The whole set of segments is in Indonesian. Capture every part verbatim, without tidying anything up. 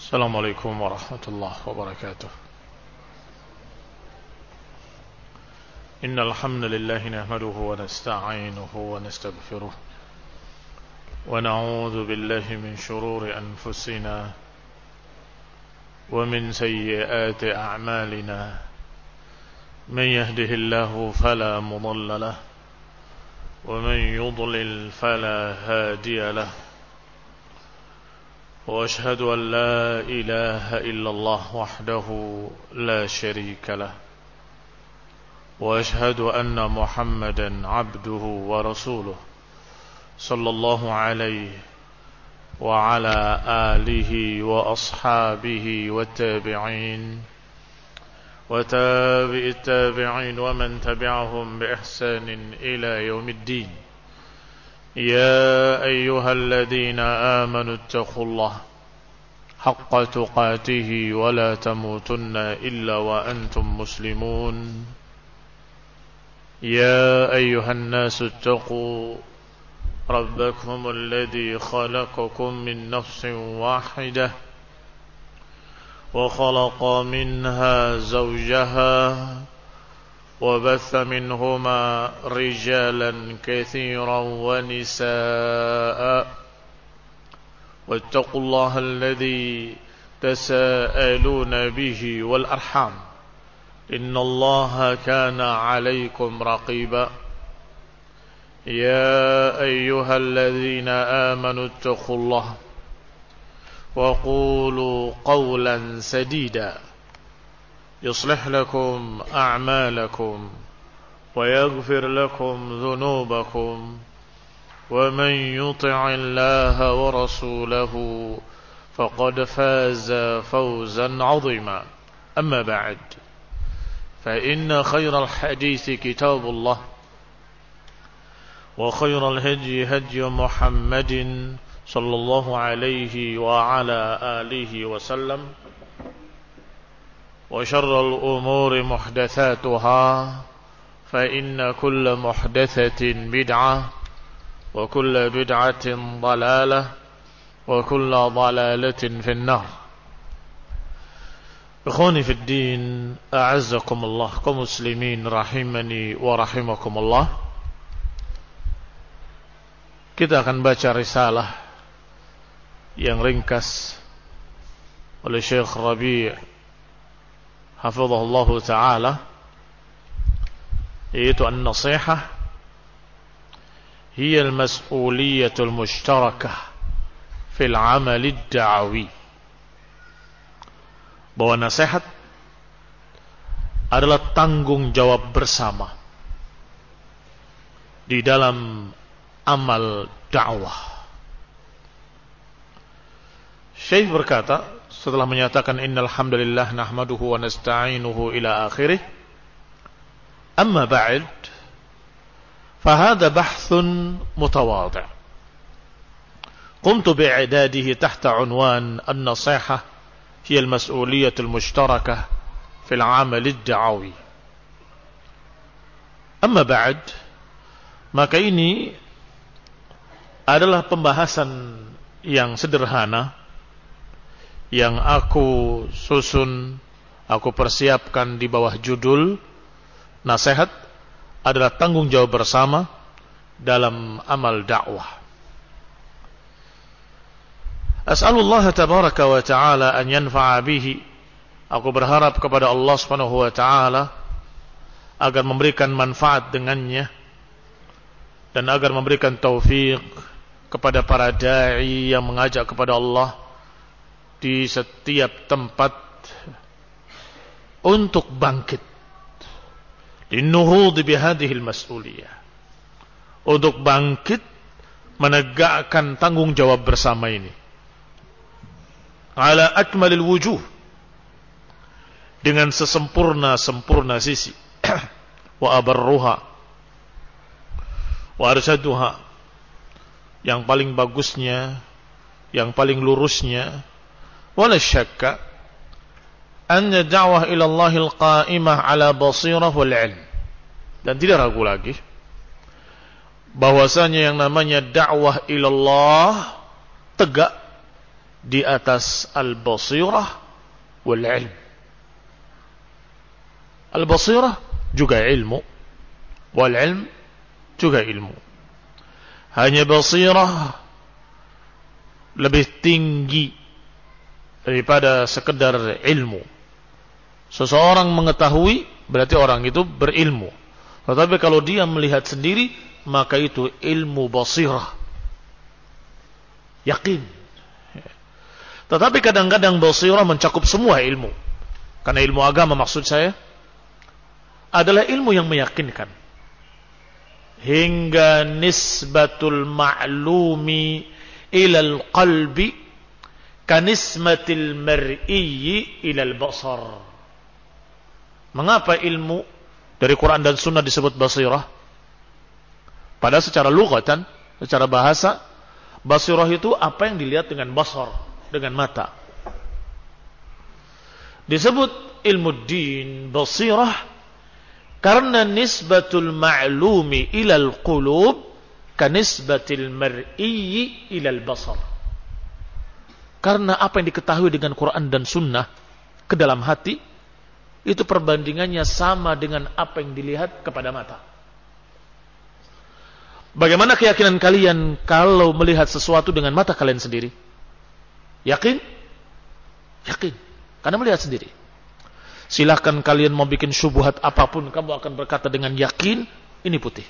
السلام عليكم ورحمة الله وبركاته. إن الحمد لله نحمده ونستعينه ونستغفره ونعوذ بالله من شرور أنفسنا ومن سيئات أعمالنا. من يهده الله فلا مضل له ومن يضلل فلا هادي له، وأشهد أن لا إله إلا الله وحده لا شريك له، وأشهد أن محمدا عبده ورسوله صلى الله عليه وعلى آله وأصحابه والتابعين وتابع التابعين ومن تبعهم بإحسان إلى يوم الدين. يا أيها الذين آمنوا اتقوا الله حق تقاته ولا تموتن إلا وأنتم مسلمون. يا أيها الناس اتقوا ربكم الذي خلقكم من نفس واحدة وخلق منها زوجها وبث منهما رجالا كثيرا ونساء، واتقوا الله الذي تساءلون به والأرحام إن الله كان عليكم رقيبا. يا أيها الذين آمنوا اتقوا الله وقولوا قولا سديدا يصلح لكم أعمالكم ويغفر لكم ذنوبكم، ومن يطع الله ورسوله فقد فاز فوزا عظيما. أما بعد، فإن خير الحديث كتاب الله، وخير الهدي هدي محمد صلى الله عليه وعلى آله وسلم، وشر الأمور محدثاتها فإن كل محدثة بدعة وكل بدعة ضلالة وكل ضلالة في النار. إخواني في الدين، أعزكم الله كمسلمين rahimani wa rahimakumullah. Kita akan baca risalah yang ringkas oleh Syekh Rabi' hafizahullah ta'ala, yaitu an-nasihah hiya al-mas'uliyatul mushtarakah fil 'amal ad-da'wi. Bahwa nasihat adalah tanggung jawab bersama di dalam amal dakwah. Syekh berkata setelah menyatakan innal hamdalillah nahmaduhu wa nasta'inuhu ila akhirih, amma ba'd, fahadha bahthun mutawadi'. Qumtu bi'idadihi tahta unwan an-nasihah hiya al-mas'uliyah al-mushtarakah fil 'amal ad-da'awi. Amma ba'd, maka ini adalah pembahasan yang sederhana yang aku susun, aku persiapkan di bawah judul nasihat adalah tanggung jawab bersama dalam amal dakwah. As'alullah tabaraka wa ta'ala an yanfa'a bihi. Aku berharap kepada Allah Subhanahu wa ta'ala agar memberikan manfaat dengannya dan agar memberikan taufik kepada para da'i yang mengajak kepada Allah di setiap tempat untuk bangkit linnuhud bihadhihi al-mas'uliyah, untuk bangkit menegakkan tanggung jawab bersama ini ala akmalil wujuh, dengan sesempurna-sempurna sisi, wa abarruha wa arsaduha, yang paling bagusnya, yang paling lurusnya. Wala syakka anna da'wah ila Allahil qa'imah ala basirah wal ilm, dan tidak ragu lagi bahwasanya yang namanya dakwah ila Allah tegak di atas al-basirah wal ilm. Al-basirah juga ilmu, wal ilm juga ilmu. Hanya basirah lebih tinggi daripada sekedar ilmu. Seseorang mengetahui berarti orang itu berilmu. Tetapi kalau dia melihat sendiri, maka itu ilmu basirah, yakin. Tetapi kadang-kadang basirah mencakup semua ilmu. Karena ilmu agama maksud saya adalah ilmu yang meyakinkan. Hingga nisbatul ma'lumi ilal qalbi kanismatil mar'iyyi ilal basar. Mengapa ilmu dari Quran dan Sunnah disebut basirah? Padahal secara lughatan, secara bahasa, basirah itu apa yang dilihat dengan basar, dengan mata. Disebut ilmu din basirah karena nisbatul ma'lumi ilal qulub kanisbatil mar'iyyi ilal basar. Karena apa yang diketahui dengan Quran dan Sunnah ke dalam hati, itu perbandingannya sama dengan apa yang dilihat kepada mata. Bagaimana keyakinan kalian kalau melihat sesuatu dengan mata kalian sendiri? Yakin? Yakin. Karena melihat sendiri. Silahkan kalian mau bikin syubhat apapun, kamu akan berkata dengan yakin, ini putih.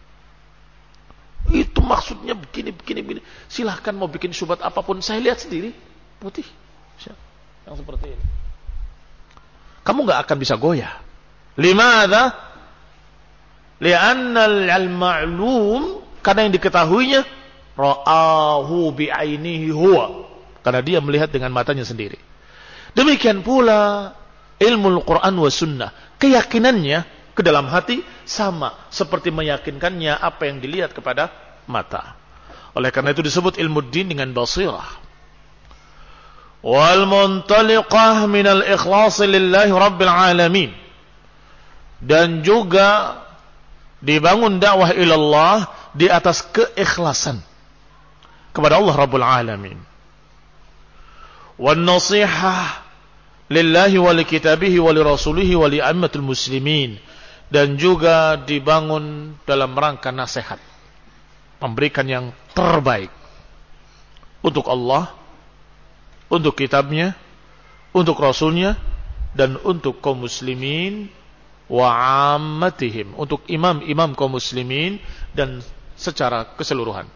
Itu maksudnya begini, begini, begini. Silahkan mau bikin syubhat apapun, saya lihat sendiri, putih. Yang seperti ini. Kamu nggak akan bisa goyah. Limadha? Li'anna al-ma'lum, karena yang diketahuinya, ra'ahu bi'ainihi huwa. Karena dia melihat dengan matanya sendiri. Demikian pula ilmu Al-Quran wa Sunnah. Keyakinannya ke dalam hati sama seperti meyakinkannya apa yang dilihat kepada mata. Oleh karena itu disebut ilmu din dengan basirah. Wal muntaliqah minal ikhlas lillahi rabbil alamin. Dan juga dibangun dakwah ilallah di atas keikhlasan kepada Allah Rabbul Alamin. Wan nasihah lillahi wa likitabihi wa lirasulihi wa li'ammatul muslimin. Dan juga dibangun dalam rangka nasihat, memberikan yang terbaik untuk Allah, untuk kitabnya, untuk rasulnya, dan untuk kaum muslimin wa ammatihim, untuk imam-imam kaum muslimin dan secara keseluruhan.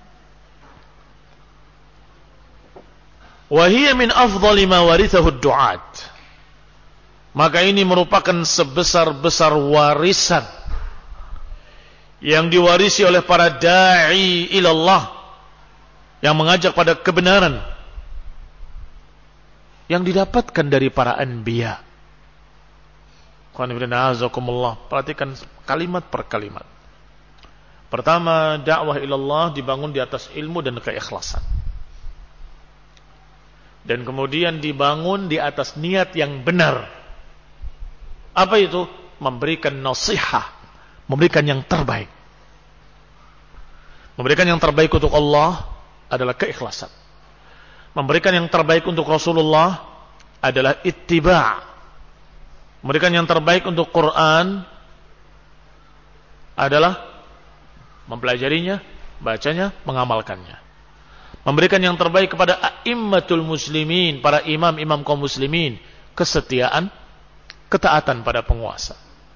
Wa hiya min afdhali ma warithahu ad-du'at. Maka ini merupakan sebesar-besar warisan yang diwarisi oleh para da'i ilallah, yang mengajak pada kebenaran, yang didapatkan dari para anbiya. Perhatikan kalimat per kalimat. Pertama, dakwah ilallah dibangun di atas ilmu dan keikhlasan. Dan kemudian dibangun di atas niat yang benar. Apa itu? Memberikan nasihat, memberikan yang terbaik. Memberikan yang terbaik untuk Allah adalah keikhlasan. Memberikan yang terbaik untuk Rasulullah adalah ittiba'. Memberikan yang terbaik untuk Quran adalah mempelajarinya, bacanya, mengamalkannya. Memberikan yang terbaik kepada a'immatul muslimin, para imam-imam kaum muslimin, kesetiaan, ketaatan pada penguasa.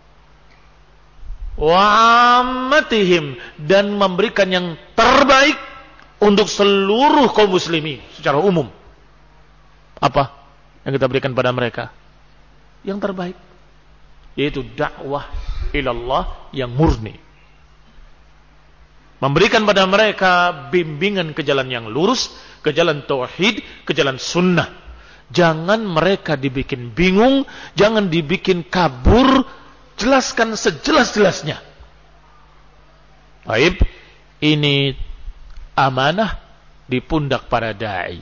Wa ammatihim, dan memberikan yang terbaik untuk seluruh kaum muslimin secara umum. Apa yang kita berikan pada mereka? Yang terbaik, yaitu dakwah ilallah yang murni. Memberikan pada mereka bimbingan ke jalan yang lurus, ke jalan tauhid, ke jalan sunnah. Jangan mereka dibikin bingung, jangan dibikin kabur, jelaskan sejelas-jelasnya. Baik, ini amanah di pundak para da'i.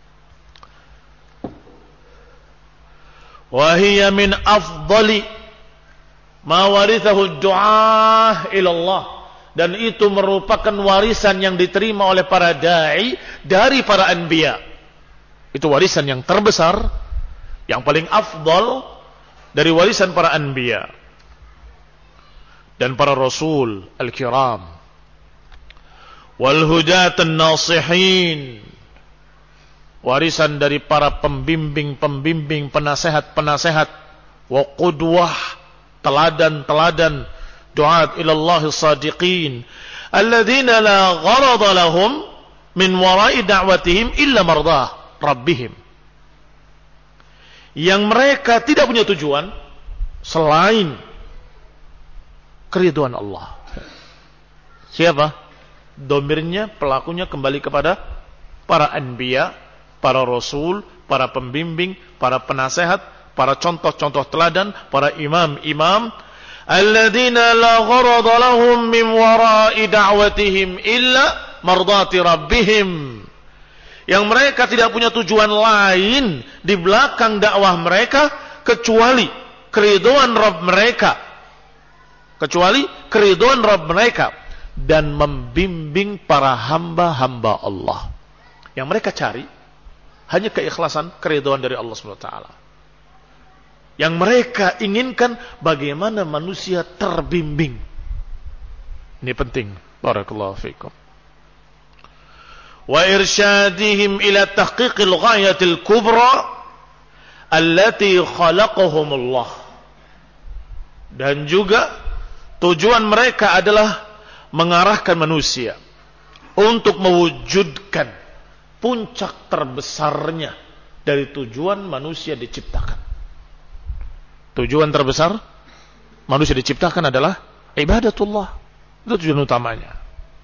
Wa hiya min afdali ma warithahu ad-du'ah ila Allah. Dan itu merupakan warisan yang diterima oleh para da'i dari para anbiya. Itu warisan yang terbesar, yang paling afdal dari warisan para anbiya dan para rasul al-kiram. Wal hudatan nasihin, warisan dari para pembimbing-pembimbing, penasehat-penasehat, wa qudwah, teladan-teladan, du'at ila Allah as-sadiqin, alladzina la gharada lahum min wara'i da'watihim illa mardah rabbihim, yang mereka tidak punya tujuan selain keridhaan Allah. Siapa? Domirnya, pelakunya kembali kepada para anbiya, para rasul, para pembimbing, para penasehat, para contoh-contoh teladan, para imam-imam, alladzina la gharada lahum min wara'i da'watihim illa mardati rabbihim, yang mereka tidak punya tujuan lain di belakang dakwah mereka kecuali keridhaan Rabb mereka, kecuali keridhaan Rabb mereka, dan membimbing para hamba-hamba Allah. Yang mereka cari hanya keikhlasan, keridhaan dari Allah subhanahu wa taala. Yang mereka inginkan bagaimana manusia terbimbing. Ini penting. Barakallahu fiikum. Wa irsyadihim ila tahqiqil ghayatil kubra allati khalaqahumullah. Dan juga tujuan mereka adalah mengarahkan manusia untuk mewujudkan puncak terbesarnya dari tujuan manusia diciptakan. Tujuan terbesar manusia diciptakan adalah ibadatullah. Itu tujuan utamanya.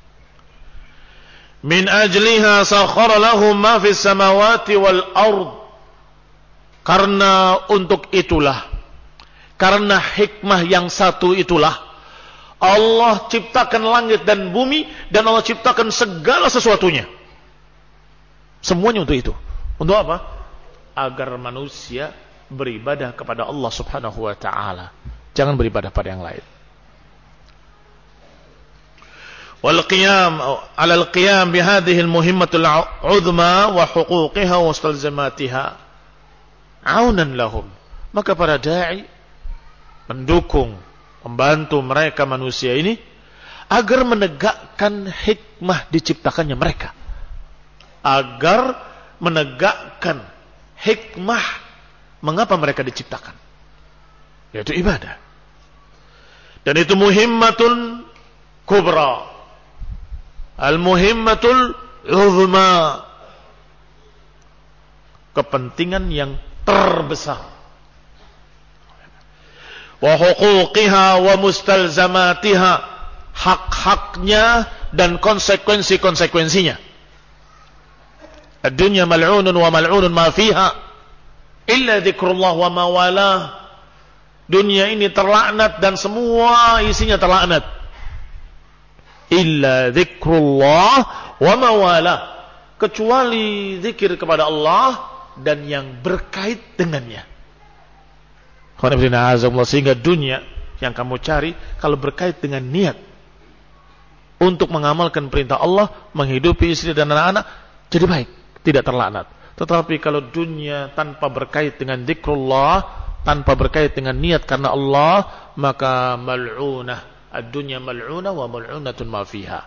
Min ajliha sakhara lahum ma fis samawati wal ard. Karena untuk itulah, karena hikmah yang satu itulah, Allah ciptakan langit dan bumi, dan Allah ciptakan segala sesuatunya. Semuanya untuk itu. Untuk apa? Agar manusia beribadah kepada Allah subhanahu wa ta'ala. Jangan beribadah pada yang lain. Wal qiyam ala al qiyam bi hadhihi al muhimmatul uzma wa huquqiha wa istalzamatiha aunan lahum. Maka para dai mendukung, membantu mereka manusia ini agar menegakkan hikmah diciptakannya mereka, agar menegakkan hikmah mengapa mereka diciptakan, yaitu ibadah. Dan itu muhimmatun kubra, al-muhimmatul uzma, kepentingan yang terbesar. Wa huquqiha wa mustalzamatiha, hak-haknya dan konsekuensi-konsekuensinya. Ad-dunya mal'unun wa mal'unun ma fiha illa dzikrullah wa ma walah. Dunia ini terlaknat dan semua isinya terlaknat, illa dzikrullah wa ma walah, kecuali zikir kepada Allah dan yang berkait dengannya. Sehingga dunia yang kamu cari, kalau berkait dengan niat untuk mengamalkan perintah Allah, menghidupi istri dan anak-anak, jadi baik, tidak terlaknat. Tetapi kalau dunia tanpa berkait dengan zikrullah, tanpa berkait dengan niat karena Allah, maka mal'unah. Ad-dunya mal'unah wa mal'unatun ma fiha.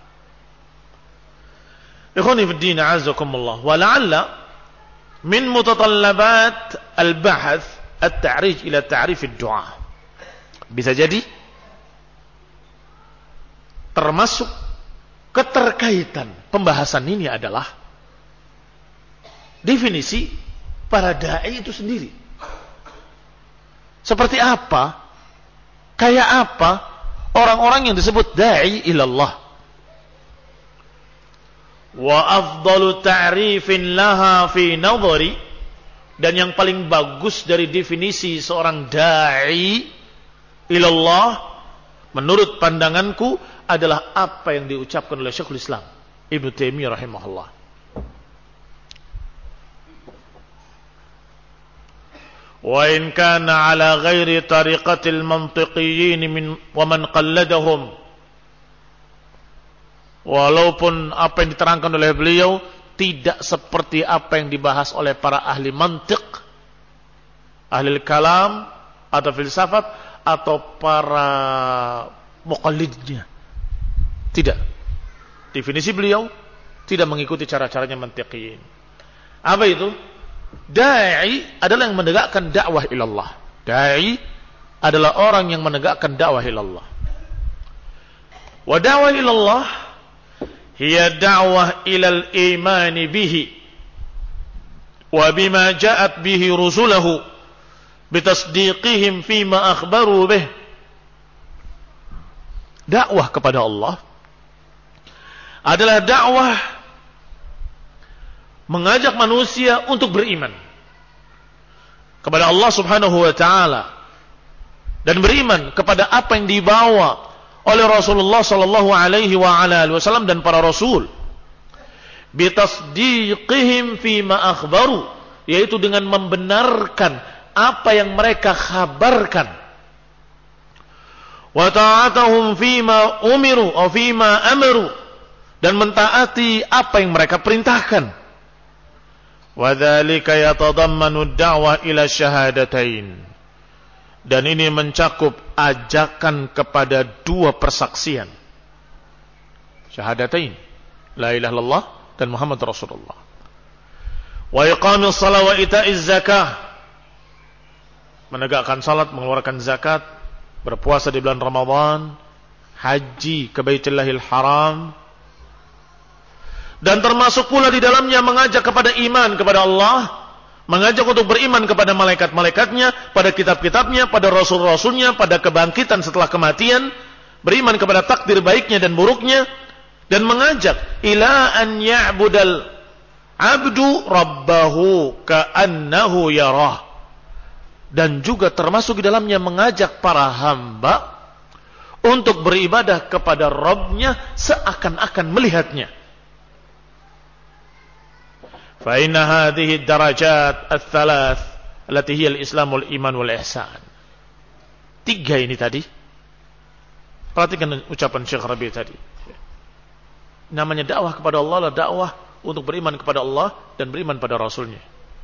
Ikhwani fi din, a'azzakumullah. Wa la'alla min mutatallabat al-bahth at-ta'rij ila ta'rif ad-du'a. Bisa jadi termasuk keterkaitan pembahasan ini adalah definisi para dai itu sendiri. Seperti apa, kayak apa orang-orang yang disebut dai ilallah. Wa afdalu ta'rifin laha fi nadhari, dan yang paling bagus dari definisi seorang dai ilallah menurut pandanganku adalah apa yang diucapkan oleh Syekhul Islam Ibnu Taimiyah rahimahullah. Wa in kana ala ghairi tariqatil mantiqiyyin min wa man qalladahum, walaupun apa yang diterangkan oleh beliau tidak seperti apa yang dibahas oleh para ahli mantiq, ahli kalam atau filsafat atau para muqallidnya. Tidak. Definisi beliau tidak mengikuti cara-caranya mantiqiyin. Apa itu? Da'i adalah yang menegakkan dakwah ilallah. Da'i adalah orang yang menegakkan dakwah ilallah. Wa dakwah ilallah hiya da'wah ilal imani bihi wa bima ja'at bihi rusulahu bitasdiqihim fima akhbaru bih. Dakwah kepada Allah adalah dakwah mengajak manusia untuk beriman kepada Allah Subhanahu wa taala dan beriman kepada apa yang dibawa oleh Rasulullah sallallahu alaihi wa ala alihi wasallam dan para rasul, bitasdiqihim fima akhbaru, yaitu dengan membenarkan apa yang mereka khabarkan, wa ta'atuhum fima umiru atau fima amaru, dan mentaati apa yang mereka perintahkan. Wa dzalika yatadammanu ad-da'wah ila syahadatain, dan ini mencakup ajakan kepada dua persaksian, syahadatain, la ilaha illallah dan Muhammad Rasulullah. Wa iqamis shalah wa ita'iz zakah, menegakkan salat, mengeluarkan zakat, berpuasa di bulan Ramadan, haji ke Baitullahil Haram, dan termasuk pula di dalamnya mengajak kepada iman kepada Allah, mengajak untuk beriman kepada malaikat-malaikatnya, pada kitab-kitabnya, pada rasul-rasulnya, pada kebangkitan setelah kematian, beriman kepada takdir baiknya dan buruknya, dan mengajak ila an ya'budal abdu rabbahu ka'annahu yarah, dan juga termasuk di dalamnya mengajak para hamba untuk beribadah kepada Rabbnya seakan-akan melihatnya. Fa inna hadhihi ad-darajat ats-tsalath allati hiya al-islam wal iman wal ihsan. Tiga ini tadi. Perhatikan ucapan Syekh Rabi' tadi. Namanya dakwah kepada Allah adalah dakwah untuk beriman kepada Allah dan beriman pada Rasulnya.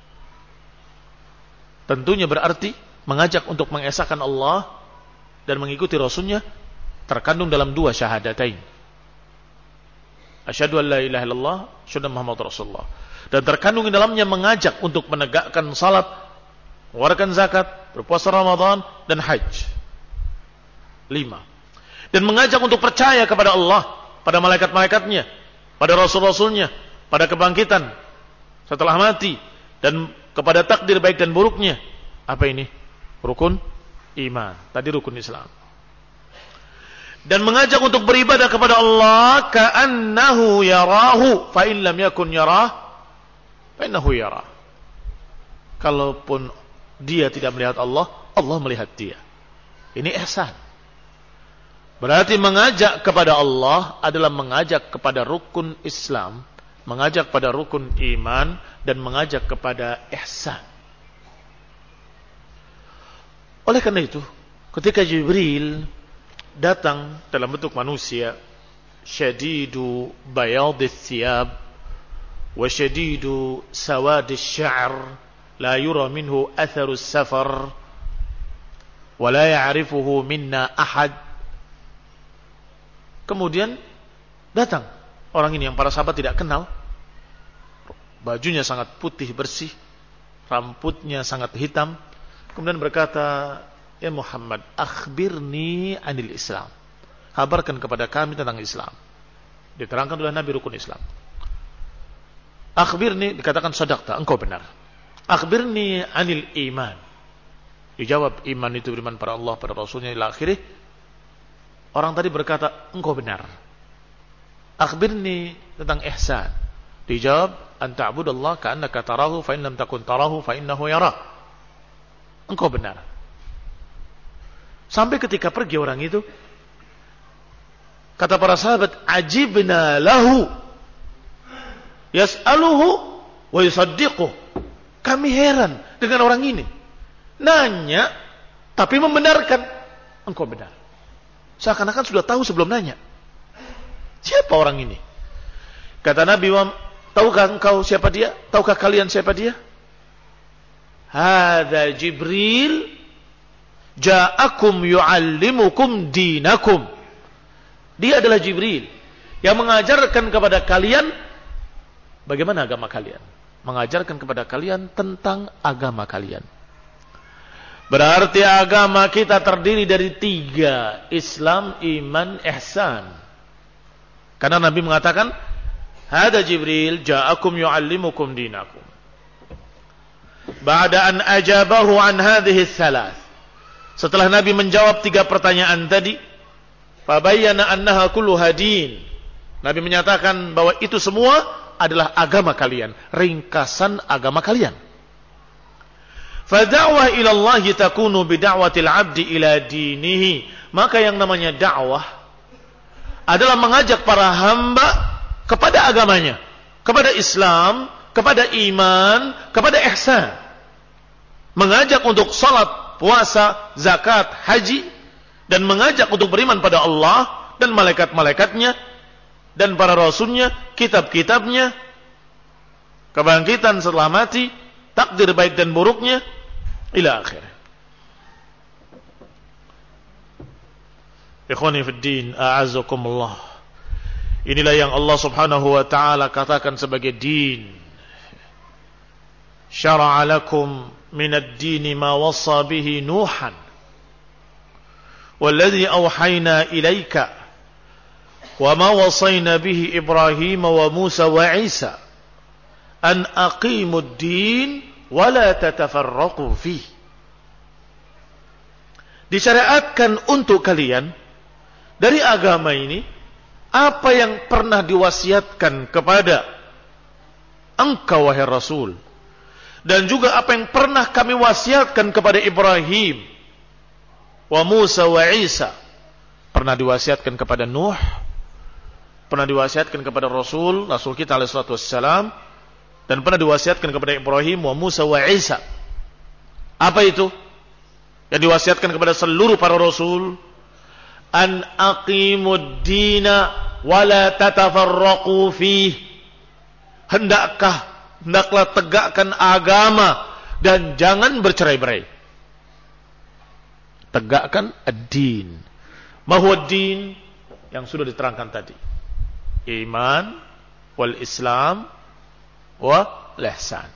Tentunya berarti mengajak untuk mengesahkan Allah dan mengikuti Rasulnya terkandung dalam dua syahadatain. Asyhadu an la ilaha illallah, asyhadu Muhammad Rasulullah. Dan terkandung di dalamnya mengajak untuk menegakkan salat, mengeluarkan zakat, berpuasa Ramadan, dan haji. Lima. Dan mengajak untuk percaya kepada Allah, pada malaikat-malaikatnya, pada rasul-rasulnya, pada kebangkitan setelah mati, dan kepada takdir baik dan buruknya. Apa ini? Rukun iman. Tadi rukun Islam. Dan mengajak untuk beribadah kepada Allah ka'annahu yarahu fa in lam yakun yarah fa innahu yarah. Kalaupun dia tidak melihat Allah, Allah melihat dia. Ini ihsan. Berarti mengajak kepada Allah adalah mengajak kepada rukun Islam, mengajak pada rukun iman, dan mengajak kepada ihsan. Oleh karena itu, ketika Jibril datang dalam bentuk manusia, syadidu bayadis thiyab wa syadidu sawadis sya'r, la yura minhu atharus safar wa la ya'rifuhu minna ahad. Kemudian datang orang ini yang para sahabat tidak kenal. Bajunya sangat putih bersih, rambutnya sangat hitam. Kemudian berkata, "Ya Muhammad, akhbirni anil Islam." Kabarkan kepada kami tentang Islam. Diterangkan oleh Nabi rukun Islam. Akhbirni, dikatakan sadaqta, engkau benar. Akhbirni anil iman. Dijawab, iman itu beriman pada Allah, pada Rasulnya, ila akhirih. Orang tadi berkata, engkau benar. Akhbirni tentang ihsan. Dijawab, anta'budallah ka'annaka tarahu, fa in lam takun tarahu, fa innahu yarah. Engkau benar. Sampai ketika pergi orang itu, kata para sahabat, ajibna lahu yas'aluhu wa yusaddiquh. Kami heran dengan orang ini. Nanya, tapi membenarkan. Engkau benar. Seakan-akan sudah tahu sebelum nanya. Siapa orang ini? Kata Nabi, Tahukah engkau siapa dia? Tahukah kalian siapa dia? Hadza Jibril ja'akum yu'allimukum dinakum. Dia adalah Jibril yang mengajarkan kepada kalian bagaimana agama kalian. Mengajarkan kepada kalian tentang agama kalian. Berarti agama kita terdiri dari tiga. Islam, iman, ihsan. Karena Nabi mengatakan, Hada Jibril ja'akum yu'allimukum dinakum. Ba'da an ajabahu an hadhihi thalath. Setelah Nabi menjawab tiga pertanyaan tadi, fabayyana annaha kulluha din. Nabi menyatakan bahwa itu semua adalah agama kalian, ringkasan agama kalian. Fada'wah ila Allah takunu bida'watil 'abdi ila dinihi. Maka yang namanya dakwah adalah mengajak para hamba kepada agamanya, kepada Islam, kepada iman, kepada ihsan. Mengajak untuk salat, puasa, zakat, haji, dan mengajak untuk beriman pada Allah dan malaikat-malaikatnya dan para rasulnya, kitab-kitabnya, kebangkitan setelah mati, takdir baik dan buruknya, ila akhir. Ikhwani fid din, a'azzakumullah. Inilah yang Allah Subhanahu wa taala katakan sebagai din. Syara'a lakum minad dini ma wassa bihi Nuhan walladhi awhayna ilayka wa ma wassayna bihi Ibrahim wa Musa wa Isa an aqimud din wa la tatafarraqu fihi. Disyariatkan untuk kalian dari agama ini apa yang pernah diwasiatkan kepada engkau wahai Rasul, dan juga apa yang pernah kami wasiatkan kepada Ibrahim wa Musa wa Isa. Pernah diwasiatkan kepada Nuh, pernah diwasiatkan kepada Rasul, Rasul kita alaihi salatu wassalam, dan pernah diwasiatkan kepada Ibrahim wa Musa wa Isa. Apa itu? Yang diwasiatkan kepada seluruh para Rasul, an aqimud dina wa la tatafarraqu fih. Hendakkah hendaklah tegakkan agama dan jangan bercerai-berai. Tegakkan ad-din. Ma huwa ad-din? Yang sudah diterangkan tadi. Iman wal Islam wal ihsan.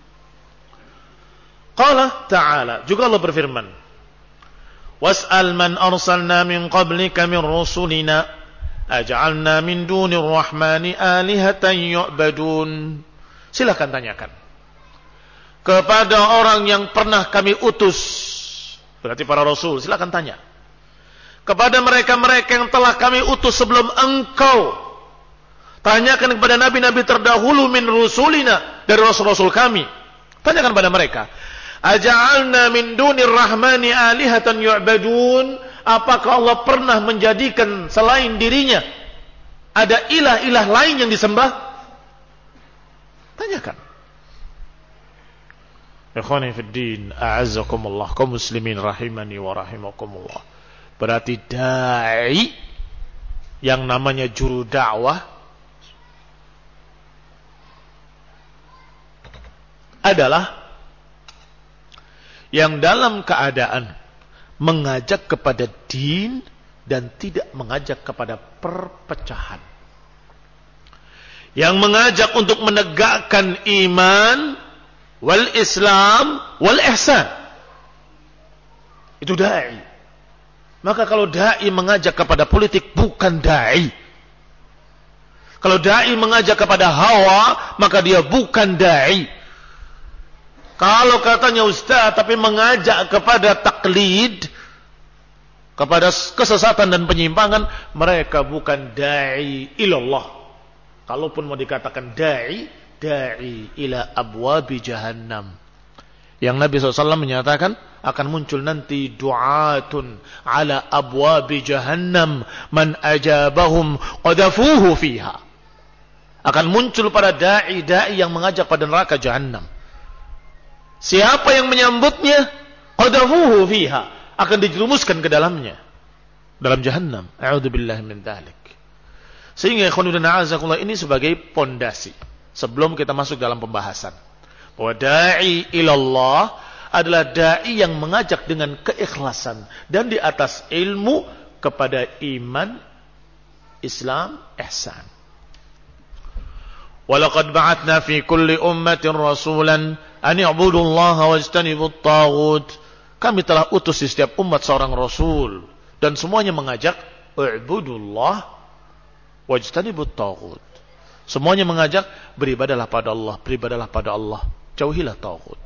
Qala ta'ala, juga Allah berfirman, was'al man arsalna min qablika min rusulina aj'alna min dunir rahmani alihatan yu'badun. Silakan tanyakan kepada orang yang pernah kami utus, berarti para rasul. Silakan tanya kepada mereka-mereka yang telah kami utus sebelum engkau. Tanyakan kepada nabi-nabi terdahulu min rusulina, dari rasul-rasul kami. Tanyakan kepada mereka, aja'alna min dunir rahmani alihatan yu'badun. Apakah Allah pernah menjadikan selain dirinya ada ilah-ilah lain yang disembah? Tanyakan. Ikhwani fid din, a'azzakumullah, kaum muslimin rahimani wa rahimakumullah. Berarti dai yang namanya juru dakwah adalah yang dalam keadaan mengajak kepada din dan tidak mengajak kepada perpecahan. Yang mengajak untuk menegakkan iman wal Islam wal ihsan. Itu dai. Maka kalau dai mengajak kepada politik, bukan dai. Kalau dai mengajak kepada hawa, maka dia bukan dai. Kalau katanya ustaz tapi mengajak kepada taklid, kepada kesesatan dan penyimpangan, mereka bukan dai ilallah. Kalaupun mau dikatakan da'i, da'i ila abwabi jahannam. Yang Nabi shallallahu alaihi wasallam menyatakan akan muncul nanti du'atun ala abwabi jahannam man ajabahum qadafuhu fiha. Akan muncul pada da'i-da'i yang mengajak pada neraka jahannam. Siapa yang menyambutnya, qadafuhu fiha, akan dijerumuskan ke dalamnya, dalam jahannam. A'udzubillahi min dzalik. Sehingga ikhwanuddin a'azakullah, ini sebagai pondasi, sebelum kita masuk dalam pembahasan. Bahwa da'i ilallah adalah da'i yang mengajak dengan keikhlasan dan di atas ilmu kepada iman, Islam, ihsan. Walaqad ba'atna fi kulli ummatin rasulan an i'budu allaha wajtanibu at-taghut. Kami telah utus di setiap umat seorang rasul dan semuanya mengajak i'budullah wajtanibu at-taghut. Semuanya mengajak beribadahlah pada Allah, beribadahlah pada Allah, jauhilah taghut.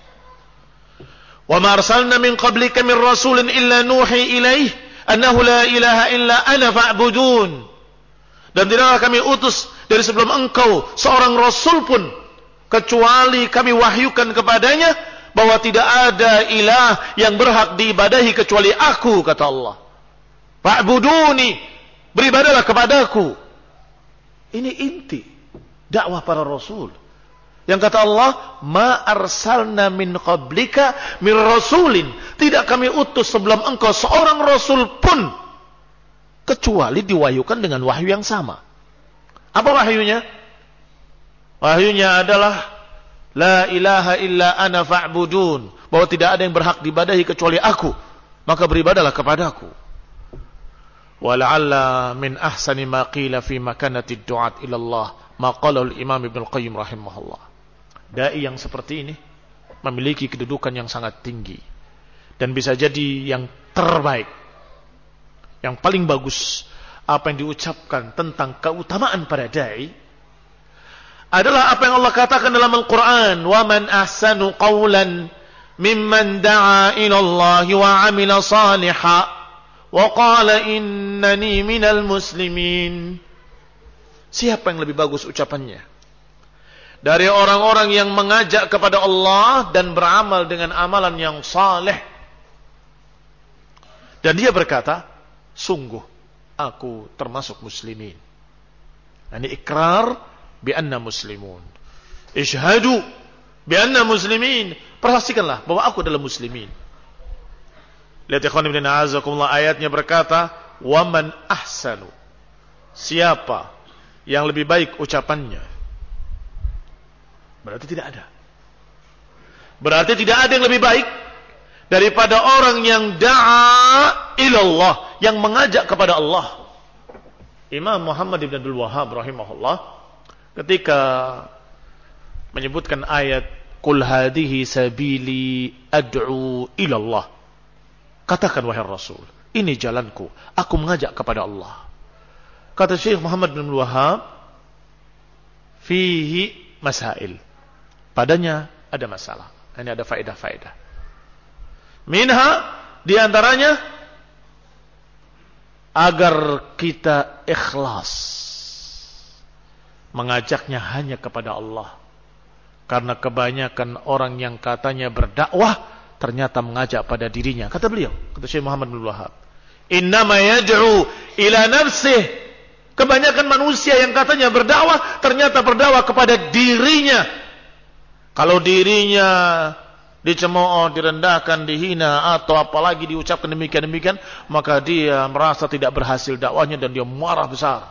Wa ma arsalna min qablika min rasulin illa nuhi ilaihi annahu la ilaha illa ana fa'budun. Dan tidaklah kami utus dari sebelum engkau seorang rasul pun kecuali kami wahyukan kepadanya bahwa tidak ada ilah yang berhak diibadahi kecuali aku, kata Allah. Fa'buduni, beribadahlah kepadaku. Ini inti dakwah para rasul. Yang kata Allah, ma arsalna min qablika min rasulin. Tidak kami utus sebelum engkau seorang rasul pun kecuali diwahyukan dengan wahyu yang sama. Apa wahyunya? Wahyunya adalah la ilaha illa ana fa'budun, bahwa tidak ada yang berhak diibadahi kecuali aku, maka beribadahlah kepadaku. Wala'alla min ahsani ma qila fi makanati du'at ila Allah ma qala al-Imam Ibnu Al-Qayyim rahimahullah. Dai yang seperti ini memiliki kedudukan yang sangat tinggi dan bisa jadi yang terbaik, yang paling bagus. Apa yang diucapkan tentang keutamaan para dai adalah apa yang Allah katakan dalam Al-Quran, wa man ahsanu qawlan mimman da'a ila Allah wa 'amila salihan wa qala innani minal muslimin. Siapa yang lebih bagus ucapannya dari orang-orang yang mengajak kepada Allah dan beramal dengan amalan yang saleh, dan dia berkata, sungguh aku termasuk muslimin. Ini ikrar bi anna muslimun. Ishhadu bi anna muslimin. Perhatikanlah bahwa aku adalah muslimin. Lihat ikhwan ibn a'azakumullah, ayatnya berkata, wa man ahsanu. Siapa yang lebih baik ucapannya? Berarti tidak ada. Berarti tidak ada yang lebih baik daripada orang yang da'a ilallah, yang mengajak kepada Allah. Imam Muhammad ibn Abdul Wahhab rahimahullah ketika menyebutkan ayat qul hadhihi sabili ad'u ilallah, katakan wahai Rasul, ini jalanku, aku mengajak kepada Allah. Kata Syekh Muhammad bin Abdul Wahhab, fihi masail, padanya ada masalah. Ini ada faedah-faedah. Minha, diantaranya agar kita ikhlas mengajaknya hanya kepada Allah. Karena kebanyakan orang yang katanya berdakwah ternyata mengajak pada dirinya. Kata beliau, kata Syekh Muhammad bin Wahhab, innama yad'u ila nafsih. Kebanyakan manusia yang katanya berdakwah ternyata berdakwah kepada dirinya. Kalau dirinya dicemooh, direndahkan, dihina, atau apalagi diucapkan demikian-demikian, maka dia merasa tidak berhasil dakwahnya dan dia marah besar.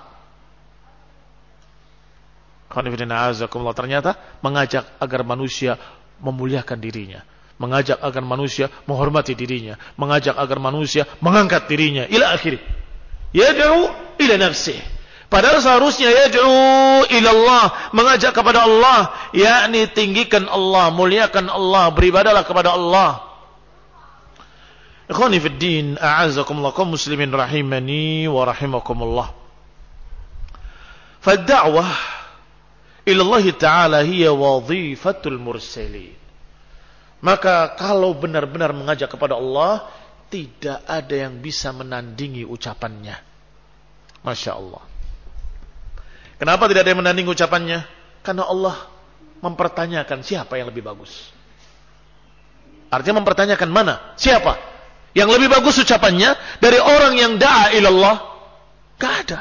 Ternyata mengajak agar manusia memuliakan dirinya, mengajak agar manusia menghormati dirinya, mengajak agar manusia mengangkat dirinya, ila akhir. Yad'u ila nafsih. Padahal seharusnya yad'u ila Allah, mengajak kepada Allah, yakni tinggikan Allah, muliakan Allah, beribadahlah kepada Allah. Ikhwani fid din, a'azzakumullah, kaum muslimin rahimani wa rahimakumullah. Fad-da'wah ila Allah Ta'ala hiya wadhifatul mursalin. Maka kalau benar-benar mengajak kepada Allah, tidak ada yang bisa menandingi ucapannya. Masya Allah. Kenapa tidak ada yang menandingi ucapannya? Karena Allah mempertanyakan siapa yang lebih bagus. Artinya mempertanyakan mana? Siapa yang lebih bagus ucapannya dari orang yang da'a ilallah? Gak ada.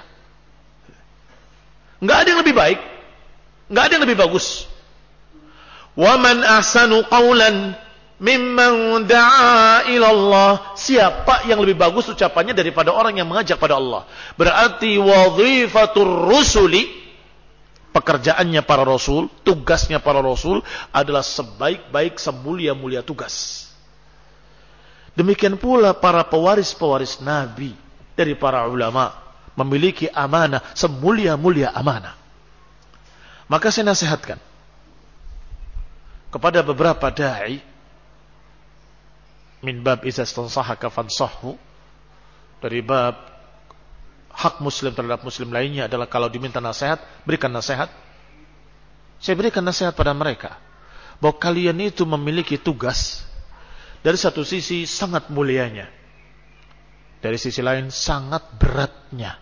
Gak ada yang lebih baik. Gak ada yang lebih bagus. Wa man ahsanu qawlan mimman da'a ilallah. Siapa yang lebih bagus ucapannya daripada orang yang mengajak pada Allah? Berarti wadhifatur rusuli, pekerjaannya para rasul, tugasnya para rasul adalah sebaik-baik, semulia-mulia tugas. Demikian pula para pewaris-pewaris Nabi dari para ulama memiliki amanah, semulia-mulia amanah. Maka saya nasihatkan kepada beberapa da'i min bab iza stansahaka fansahhu, dari bab hak muslim terhadap muslim lainnya adalah kalau diminta nasihat, berikan nasihat. Saya berikan nasihat pada mereka bahwa kalian itu memiliki tugas, dari satu sisi sangat mulianya, dari sisi lain sangat beratnya.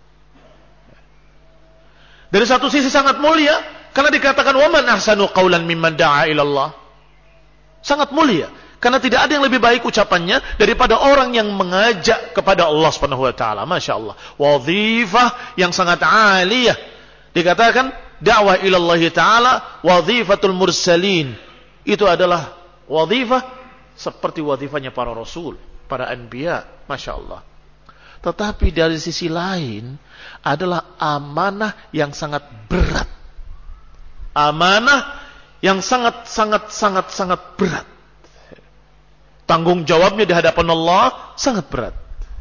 Dari satu sisi sangat mulia karena dikatakan waman ahsanu qaulan mimman da'a ila Allah. Sangat mulia karena tidak ada yang lebih baik ucapannya daripada orang yang mengajak kepada Allah Subhanahu wa taala. Masya Allah. Wazifah yang sangat aliyah. Dikatakan dakwah ila Allah taala wazifatul mursalin. Itu adalah wazifah seperti wazifahnya para rasul, para anbiya. Masya Allah. Tetapi dari sisi lain adalah amanah yang sangat berat. Amanah yang sangat sangat sangat sangat berat. Tanggung jawabnya di hadapan Allah sangat berat.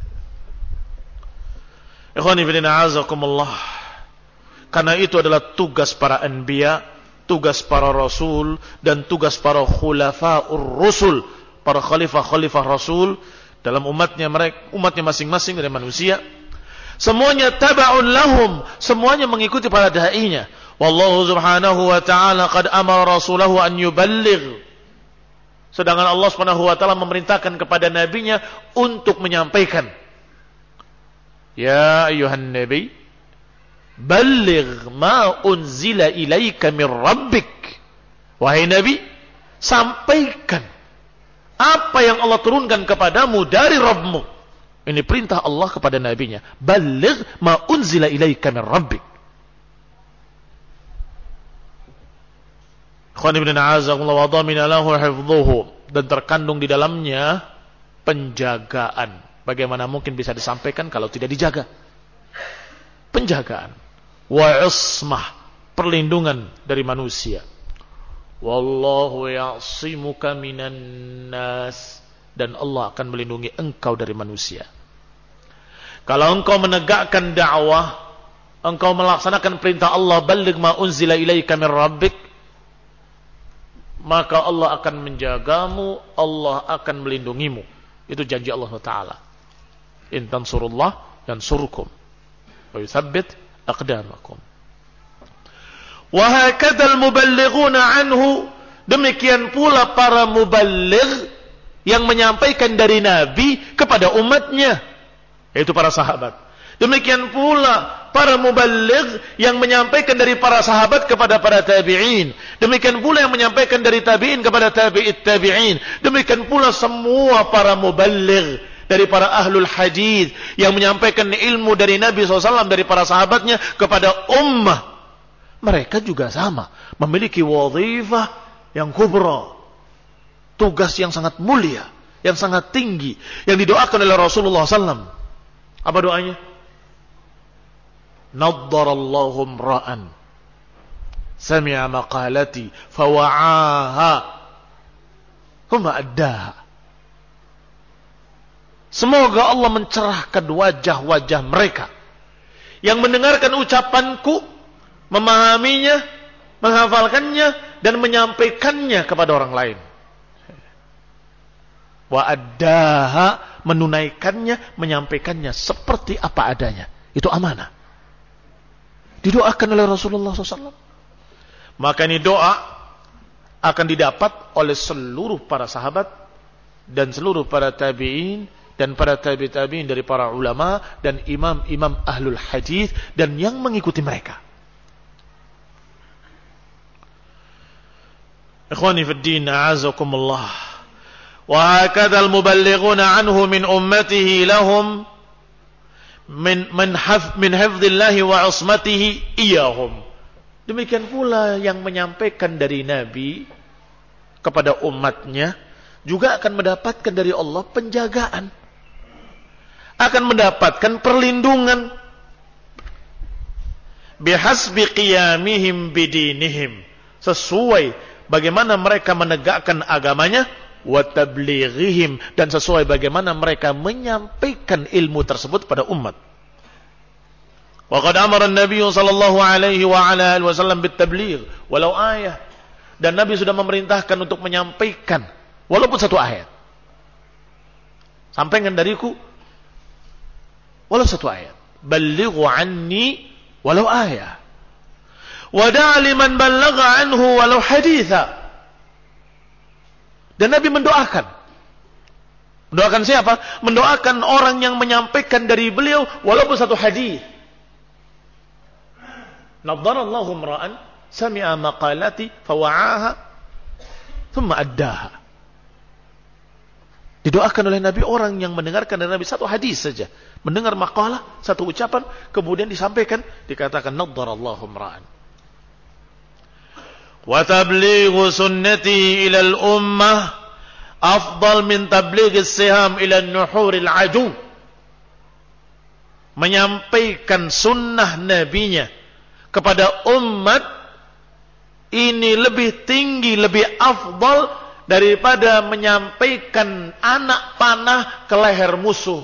Ikhwani fillah azakumullah. Karena itu adalah tugas para anbiya, tugas para rasul dan tugas para khulafaur rusul, para khalifah-khalifah rasul dalam umatnya mereka, umatnya masing-masing dari manusia. Semuanya taba'un lahum, semuanya mengikuti para da'inya. Wallahu subhanahu wa ta'ala qad amara rasulahu an yuballigh. Sedangkan Allah subhanahu wa ta'ala memerintahkan kepada nabinya untuk menyampaikan. Ya ayuhan nabi, balligh ma unzila ilaika min rabbik. Wahai nabi, sampaikan apa yang Allah turunkan kepadamu dari Rabbmu. Ini perintah Allah kepada nabinya. Balligh ma unzila ilaika min rabbik. Dan terkandung di dalamnya penjagaan. Bagaimana mungkin bisa disampaikan kalau tidak dijaga? Penjagaan. Wa ismah, perlindungan dari manusia. Wallahu ya'simuka minan nas, dan Allah akan melindungi engkau dari manusia. Kalau engkau menegakkan dakwah, engkau melaksanakan perintah Allah, balligh ma unzila ilaika min rabbik, maka Allah akan menjagamu, Allah akan melindungimu. Itu janji Allah Taala. In tansurullah yansurkum wa yuthabbit aqdamakum. Wa hakadzal muballighuna anhu, demikian pula para muballigh yang menyampaikan dari Nabi kepada umatnya, yaitu para sahabat. Demikian pula para muballigh yang menyampaikan dari para sahabat kepada para tabi'in. Demikian pula yang menyampaikan dari tabi'in kepada tabi'it tabi'in. Demikian pula semua para muballigh dari para ahlul hadis yang menyampaikan ilmu dari Nabi shallallahu alaihi wasallam, dari para sahabatnya kepada ummah. Mereka juga sama, memiliki wazifah yang kubra, tugas yang sangat mulia, yang sangat tinggi, yang didoakan oleh Rasulullah shallallahu alaihi wasallam. Apa doanya? Naddarallahu imra'an sami'a maqalati fawa'aha thumma addaha. Semoga Allah mencerahkan wajah-wajah mereka yang mendengarkan ucapanku, memahaminya, menghafalkannya, dan menyampaikannya kepada orang lain. Wa addaha, menunaikannya, menyampaikannya seperti apa adanya. Itu amanah. Didoakan oleh Rasulullah shallallahu alaihi wasallam. Maka ini doa akan didapat oleh seluruh para sahabat dan seluruh para tabi'in dan para tabi' tabi'in dari para ulama dan imam-imam ahlul hadis dan yang mengikuti mereka. Ikhwani fid din, a'azakumullah. Wa hakadzal muballighuna anhu min ummatihi lahum min min haf min hafdzillahi wa ismatihi iyahum. Demikian pula yang menyampaikan dari Nabi kepada umatnya juga akan mendapatkan dari Allah penjagaan, akan mendapatkan perlindungan. bihasbi qiyamihim bidinihim, sesuai bagaimana mereka menegakkan agamanya, wa tablighihim, dan sesuai bagaimana mereka menyampaikan ilmu tersebut pada umat. Wa qad amara an-nabiy sallallahu alaihi wa ala alihi wasallam bit-tabligh walau ayah, dan Nabi sudah memerintahkan untuk menyampaikan walaupun satu ayat. Sampaikan dariku walau satu ayat. Ballighu anni walau ayah. Wa da'a liman ballagha anhu walau haditha. Dan Nabi mendoakan. Mendoakan siapa? Mendoakan orang yang menyampaikan dari beliau walaupun satu hadis. Nadharallahu imra'an sami'a maqalati fawa'aha thumma addaha. Didoakan oleh Nabi orang yang mendengarkan dari Nabi satu hadis saja, mendengar maqalah, satu ucapan, kemudian disampaikan, dikatakan nadharallahu imra'an. Wa tablighu sunnati ila al-ummah afdal min tablighi as-siham ila an-nuhur al-adu. Menyampaikan sunnah nabinya kepada umat ini lebih tinggi, lebih afdal daripada menyampaikan anak panah ke leher musuh.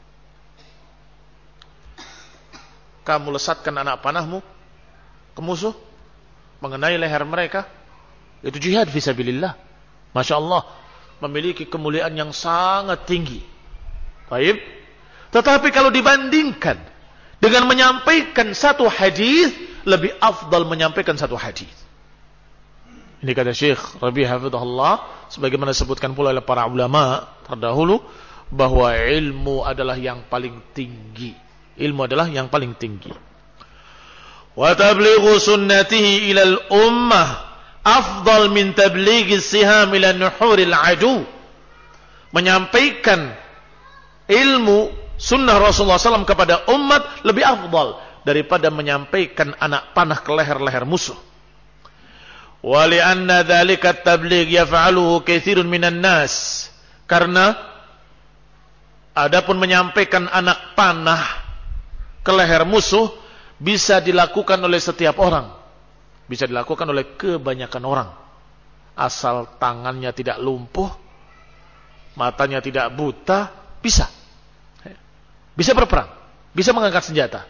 Kamu lesatkan anak panahmu ke musuh mengenai leher mereka, itu jihad fisabilillah. Masya Allah, memiliki kemuliaan yang sangat tinggi. Baik. Tetapi kalau dibandingkan dengan menyampaikan satu hadis, lebih afdal menyampaikan satu hadis. Ini kata Syekh Rabi' hafizahullah, sebagaimana disebutkan pula oleh para ulama terdahulu, bahwa ilmu adalah yang paling tinggi. Ilmu adalah yang paling tinggi. Wa tablighu sunnatihi ila al-ummah afdal min tablighi siham ila nuhuril adu. Menyampaikan ilmu sunnah Rasulullah sallallahu alaihi wasallam kepada umat lebih afdal daripada menyampaikan anak panah ke leher-leher musuh. Wa li'anna dzalika at-tabligh yaf'aluhu katsirun minan nas. Karena adapun menyampaikan anak panah ke leher musuh bisa dilakukan oleh setiap orang. Bisa dilakukan oleh kebanyakan orang. Asal tangannya tidak lumpuh, matanya tidak buta, bisa. Bisa berperang, bisa mengangkat senjata.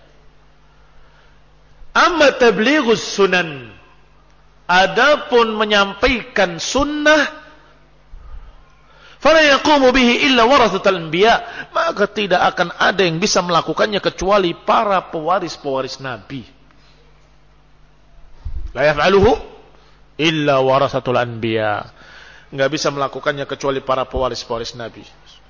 Amma tablighus sunan, adapun menyampaikan sunnah, fala yaqumu bihi illa warathatul anbiya, maka tidak akan ada yang bisa melakukannya kecuali para pewaris-pewaris Nabi. La yaf'aluhu illa warathatul anbiya, enggak bisa melakukannya kecuali para pewaris-pewaris Nabi.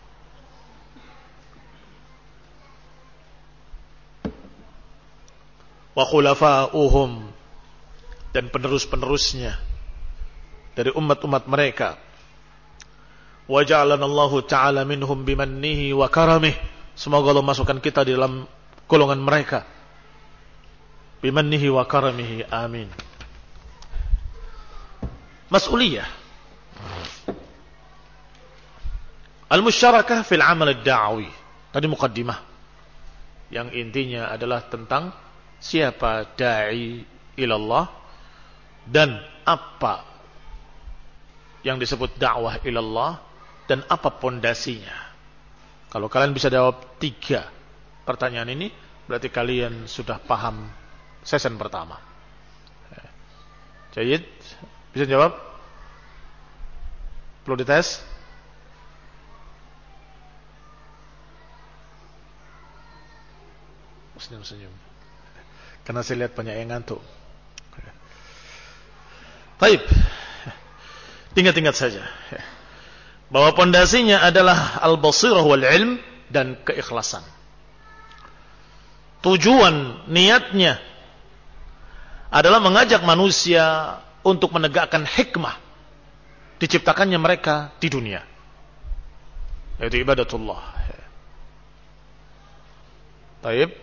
Wa khulafa'uhum, dan penerus-penerusnya dari umat-umat mereka. Wa ja'alana Allahu ta'ala minhum bimannihi wa karamih. Semoga Allah masukkan kita di dalam golongan mereka. Bimannihi wa karamihi, amin. Mas'uliyah al-musyarakah fil amal ad-da'wi. Tadi muqaddimah yang intinya adalah tentang siapa da'i ilallah dan apa yang disebut dakwah ilallah dan apa pondasinya. Kalau kalian bisa jawab tiga pertanyaan ini, berarti kalian sudah paham sesi pertama. Jayid, bisa jawab? Perlu dites? Senyum-senyum. Karena saya lihat banyak yang ngantuk. Baik. Ingat-ingat saja bahwa pondasinya adalah al-basirah wal ilm dan keikhlasan. Tujuan niatnya adalah mengajak manusia untuk menegakkan hikmah diciptakannya mereka di dunia, yaitu ibadatullah. Baik.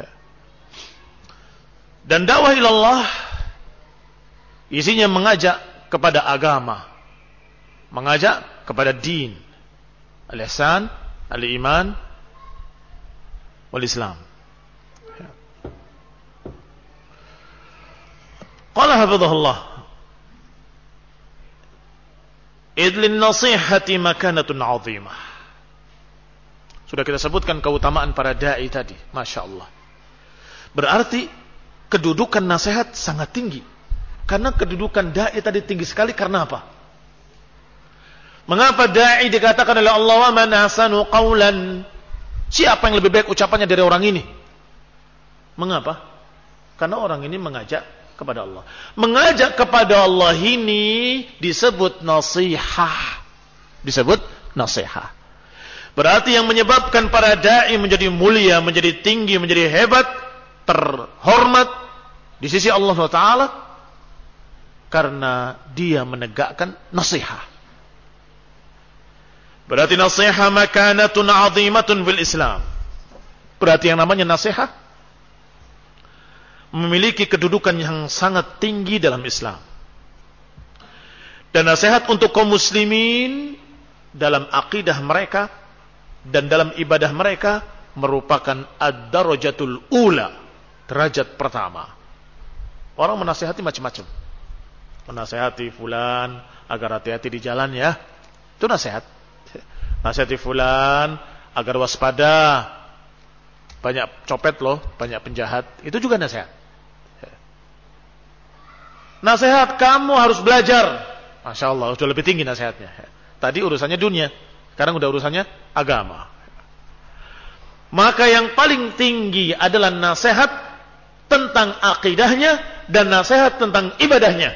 Dan dakwah ilallah isinya mengajak kepada agama, mengajak kepada din, al-ihsan, al-iman, wal-islam. Qala hafizahullah, idlin nasihati makanatun 'azimah. Sudah kita sebutkan keutamaan para dai tadi, Masya Allah. Berarti kedudukan nasihat sangat tinggi. Karena kedudukan dai tadi tinggi sekali karena apa? Mengapa dai dikatakan oleh Allah, wa man ahsanu qawlan? Siapa yang lebih baik ucapannya dari orang ini? Mengapa? Karena orang ini mengajak kepada Allah. Mengajak kepada Allah ini disebut nasihah. Disebut nasihah. Berarti yang menyebabkan para dai menjadi mulia, menjadi tinggi, menjadi hebat, terhormat di sisi Allah subhanahu wa taala karena dia menegakkan nasihat. Berarti nasihat makanatun 'azimatun fil Islam. Berarti yang namanya nasihat memiliki kedudukan yang sangat tinggi dalam Islam. Dan nasihat untuk kaum muslimin dalam akidah mereka dan dalam ibadah mereka merupakan ad-darajatul ula, derajat pertama. Orang menasihati macam-macam. Menasihati fulan agar hati-hati di jalan ya. Itu nasihat. Nasihati fulan agar waspada. Banyak copet loh, banyak penjahat. Itu juga nasihat. Nasihat kamu harus belajar. Masya Allah, sudah lebih tinggi nasihatnya. Tadi urusannya dunia, sekarang udah urusannya agama. Maka yang paling tinggi adalah nasihat tentang akidahnya dan nasihat tentang ibadahnya.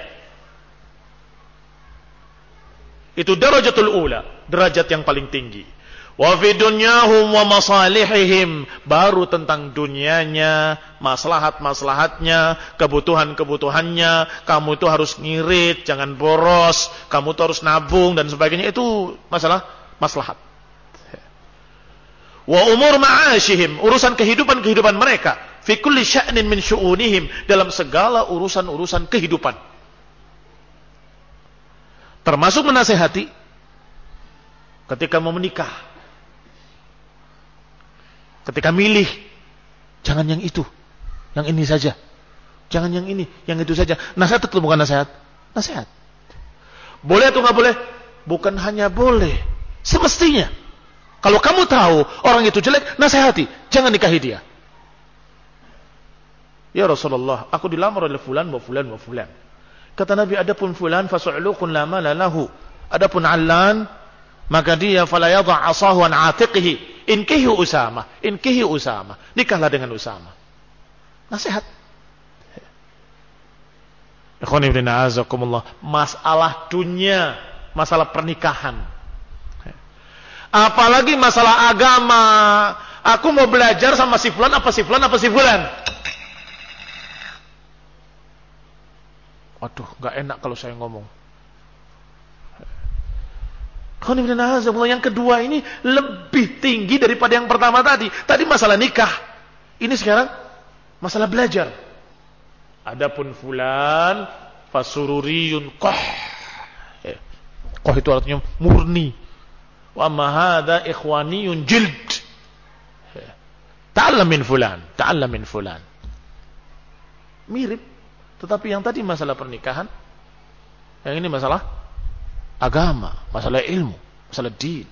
Itu darajatul ula, derajat yang paling tinggi. Wa fi dunyahum wa masalihihim, baru tentang dunianya, maslahat-maslahatnya, kebutuhan-kebutuhannya. Kamu itu harus ngirit, jangan boros, kamu itu harus nabung dan sebagainya. Itu masalah maslahat. Wa umur ma'ashihim, urusan kehidupan-kehidupan mereka, fi kulli sya'nin min syu'unihim, dalam segala urusan-urusan kehidupan. Termasuk menasihati ketika mau menikah. Ketika milih, jangan yang itu, yang ini saja. Jangan yang ini, yang itu saja. Nasihat itu bukan nasihat. Nasihat. Boleh atau nggak boleh? Bukan hanya boleh, semestinya. Kalau kamu tahu orang itu jelek, nasihati, jangan nikahi dia. Ya Rasulullah, aku dilamar oleh fulan wa fulan wa fulan. Kata Nabi, adapun fulan fasu'luqun la mala lahu. Adapun allan, maka dia fala yadha' asahu an 'atiqihi. Inkihi Usama, inkihi Usama. Nikahlah dengan Usama. Nasihat. Ikhwani fillah, a'azakumullah. Masalah dunia, masalah pernikahan. Apalagi masalah agama. Aku mau belajar sama si fulan apa si fulan apa si fulan. Waduh, enggak enak kalau saya ngomong. Yang kedua ini lebih tinggi daripada yang pertama tadi. Tadi masalah nikah. Ini sekarang masalah belajar. Adapun fulan fasururiyun qah. Qah itu artinya murni. Wa ma hadza ikhwaniyun jild. Ta'allam min fulan, ta'allam min fulan. Mirip, tetapi yang tadi masalah pernikahan, yang ini masalah agama, masalah ilmu, masalah din.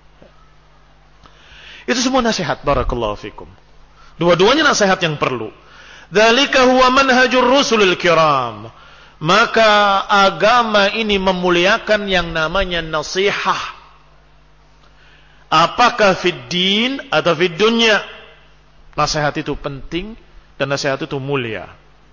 Itu semua nasihat, barakallahu fikum. Dua-duanya nasihat yang perlu. Dzalika huwa manhajur rusulil kiram. Maka agama ini memuliakan yang namanya nasihat. Apakah fid din atau fid dunya? Nasihat itu penting dan nasihat itu mulia.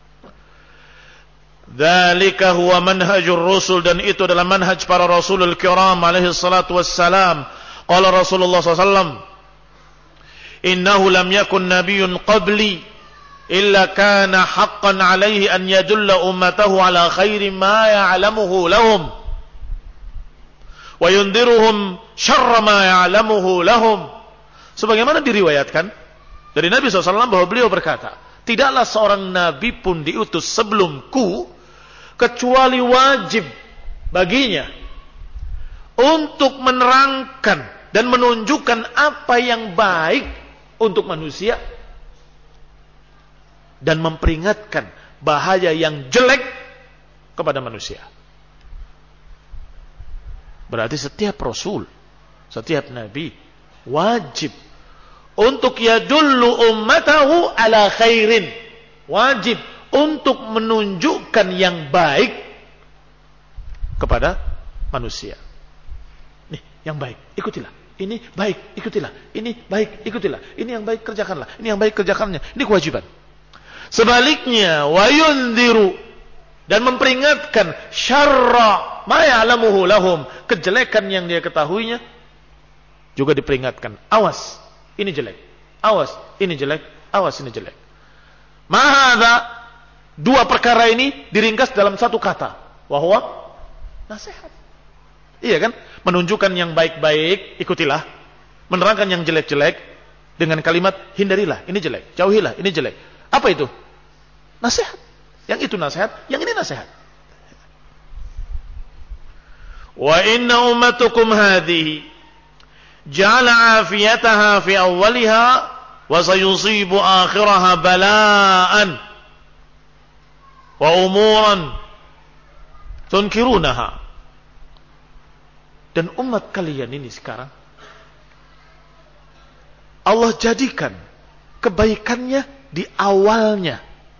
Dzalika huwa manhajur rusul, dan itu adalah manhaj para rasulul kiram alaihi salatu wassalam. Qala Rasulullah sallallahu alaihi wasallam, innahu lam yakun nabiyyun qabli illa kana haqqan alaihi an yadulla ummatahu ala khairi ma ya'lamuhu lahum wa yundhiruhum syarra ma ya'lamuhu lahum. Sebagaimana diriwayatkan dari Nabi sallallahu alaihi wasallam bahwa beliau berkata, tidaklah seorang nabi pun diutus sebelumku kecuali wajib baginya untuk menerangkan dan menunjukkan apa yang baik untuk manusia dan memperingatkan bahaya yang jelek kepada manusia. Berarti setiap rasul, setiap nabi wajib untuk yadullu ummatahu ala khairin, wajib untuk menunjukkan yang baik kepada manusia. Nih, yang baik, ikutilah. Ini baik, ikutilah. Ini baik, ikutilah. Ini yang baik, kerjakanlah. Ini yang baik, kerjakannya. Ini kewajiban. Sebaliknya, wa yundhiru, dan memperingatkan syarra ma ya'lamuhu lahum, kejelekan yang dia ketahuinya juga diperingatkan. Awas, ini jelek. Awas, ini jelek. Awas, ini jelek. Mahadha, dua perkara ini diringkas dalam satu kata, wa huwa nasihat. Iya kan? Menunjukkan yang baik-baik, ikutilah. Menerangkan yang jelek-jelek dengan kalimat hindarilah, ini jelek. Jauhilah, ini jelek. Apa itu? Nasihat. Yang itu nasihat, yang ini nasihat. Wa inna ummatukum hadhihi ja'ala afiyataha fi awwaliha wa sayusibu akhiraha bala'an wa umuran tunkirunaha. Dan umat kalian ini sekarang Allah jadikan kebaikannya di awalnya,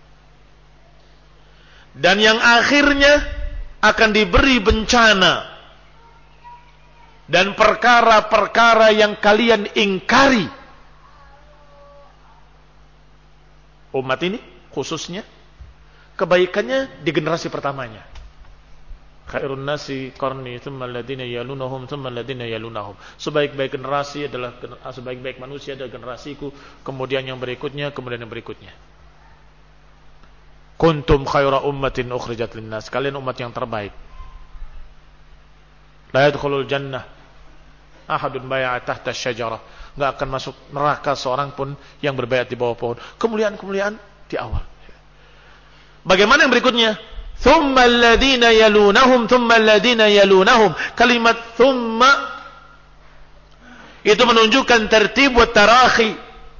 dan yang akhirnya akan diberi bencana dan perkara-perkara yang kalian ingkari. Umat ini khususnya kebaikannya di generasi pertamanya. Khairun nasi qarni thumma alladhina yalunahum thumma alladhina yalunahum. Sebaik-baik generasi adalah sebaik-baik manusia adalah generasiku, kemudian yang berikutnya, kemudian yang berikutnya. Kuntum khaira ummatin ukhrijat linnas. Kalian umat yang terbaik. La yadkhulul jannah ahadun bai'a tahta asy-syajarah. Enggak akan masuk neraka seorang pun yang berbaiat di bawah pohon. Kemuliaan-kemuliaan di awal. Bagaimana yang berikutnya? Thumma alladhina yalunahum thumma alladhina yalunahum. Kalimat thumma itu menunjukkan tertib wa tarakhi.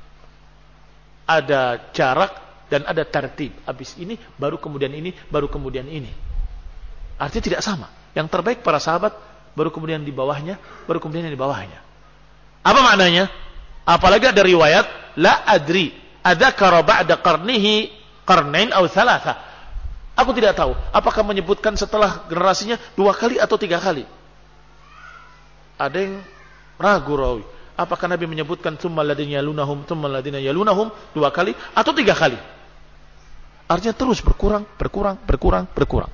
Ada jarak dan ada tertib. Habis ini baru kemudian ini, baru kemudian ini. Artinya tidak sama. Yang terbaik para sahabat baru kemudian di bawahnya, baru kemudian di bawahnya. Apa maknanya? Apalagi ada riwayat la adri adzakara ba'da qarnihi qarnain aw thalatha. Aku tidak tahu apakah menyebutkan setelah generasinya dua kali atau tiga kali. Ada yang ragu rawi. Apakah Nabi menyebutkan tsumma alladziina yalunahum tsumma alladziina yalunahum dua kali atau tiga kali? Artinya terus berkurang, berkurang, berkurang, berkurang.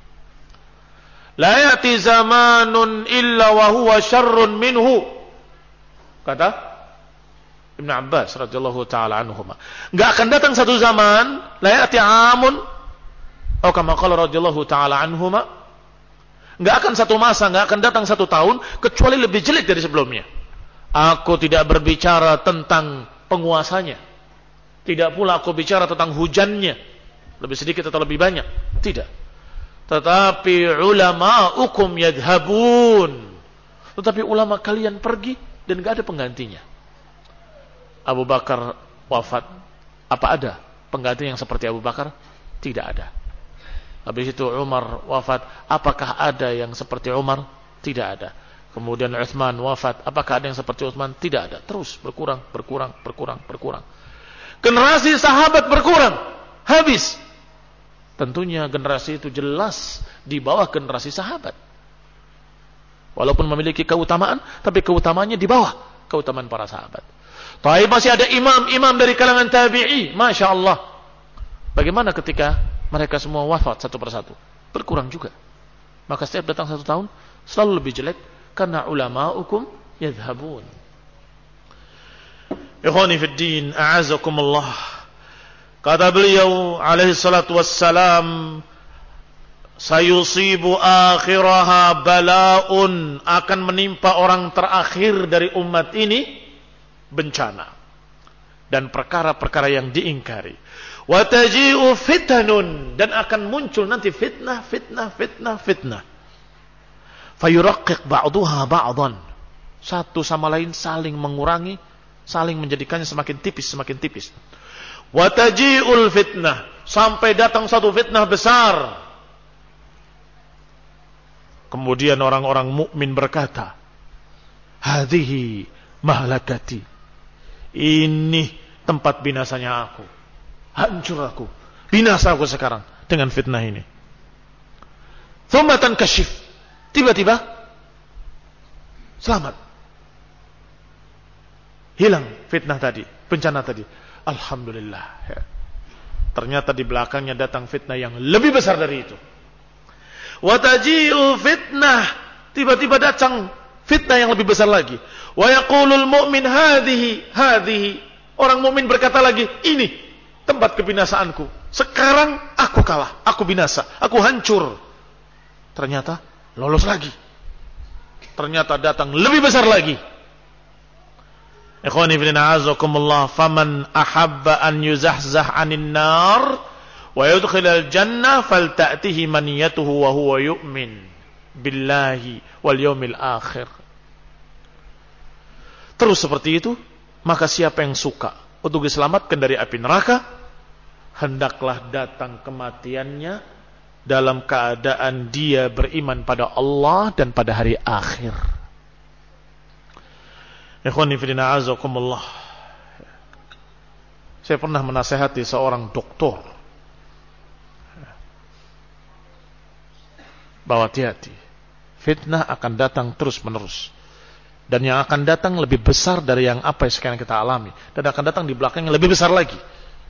La ya'ti zamanun illa wa huwa syarrun minhu. Kata Ibnu Abbas radhiyallahu taala anhuma. Enggak akan datang satu zaman, la ya'ti amun atau kama qala radhiyallahu taala anhuma, enggak akan satu masa, enggak akan datang satu tahun kecuali lebih jelek dari sebelumnya. Aku tidak berbicara tentang penguasanya. Tidak pula aku bicara tentang hujannya, lebih sedikit atau lebih banyak. Tidak. Tetapi ulama'ukum yadhhabun. Tetapi ulama kalian pergi dan enggak ada penggantinya. Abu Bakar wafat. Apa ada pengganti yang seperti Abu Bakar? Tidak ada. Habis itu Umar wafat. Apakah ada yang seperti Umar? Tidak ada. Kemudian Utsman wafat. Apakah ada yang seperti Utsman? Tidak ada. Terus berkurang, berkurang, berkurang, berkurang. Generasi sahabat berkurang. Habis. Tentunya generasi itu jelas di bawah generasi sahabat. Walaupun memiliki keutamaan, tapi keutamaannya di bawah keutamaan para sahabat. Tapi masih ada imam-imam dari kalangan tabi'i. Masya Allah. Bagaimana ketika mereka semua wafat satu persatu? Berkurang juga. Maka setiap datang satu tahun selalu lebih jelek karena ulama'ukum yadhhabun. Ikhwani fid din, a'azakumullah. Kata beliau alaihi salatu wassalam, sayusibu akhiraha bala'un, akan menimpa orang terakhir dari umat ini bencana dan perkara-perkara yang diingkari. Wa taji'u fitanun, dan akan muncul nanti fitnah, fitnah, fitnah, fitnah. Fayuraqqiq ba'duha ba'dan. Satu sama lain saling mengurangi, saling menjadikannya semakin tipis, semakin tipis. Wa taji'ul fitnah, sampai datang satu fitnah besar. Kemudian orang-orang mukmin berkata, hadhihi mahlakati, ini tempat binasanya aku, hancur aku, binasa aku sekarang dengan fitnah ini. Thumma tankashif, tiba-tiba selamat, hilang fitnah tadi, bencana tadi. Alhamdulillah. Ternyata di belakangnya datang fitnah yang lebih besar dari itu. Wataji'u fitnah, tiba-tiba datang fitnah yang lebih besar lagi. Wa yaqulul mu'min hadhihi hadhihi, orang mukmin berkata lagi, ini tempat kebinasaanku. Sekarang aku kalah, aku binasa, aku hancur. Ternyata lolos lagi. Ternyata datang lebih besar lagi. Ikhwani fillah azakumullah, faman ahabba an yuzahzah 'anil nar wa yudkhilal jannah falta'tihi maniyatuhu wa huwa yu'min billahi wal yaumil akhir. Terus seperti itu, maka siapa yang suka untuk diselamatkan dari api neraka, hendaklah datang kematiannya dalam keadaan dia beriman pada Allah dan pada hari akhir. Ikhwani fillah azakumullah, saya pernah menasihati seorang doktor bahwa hati-hati, fitnah akan datang terus menerus, dan yang akan datang lebih besar dari yang apa yang sekarang kita alami, dan akan datang di belakangnya lebih besar lagi.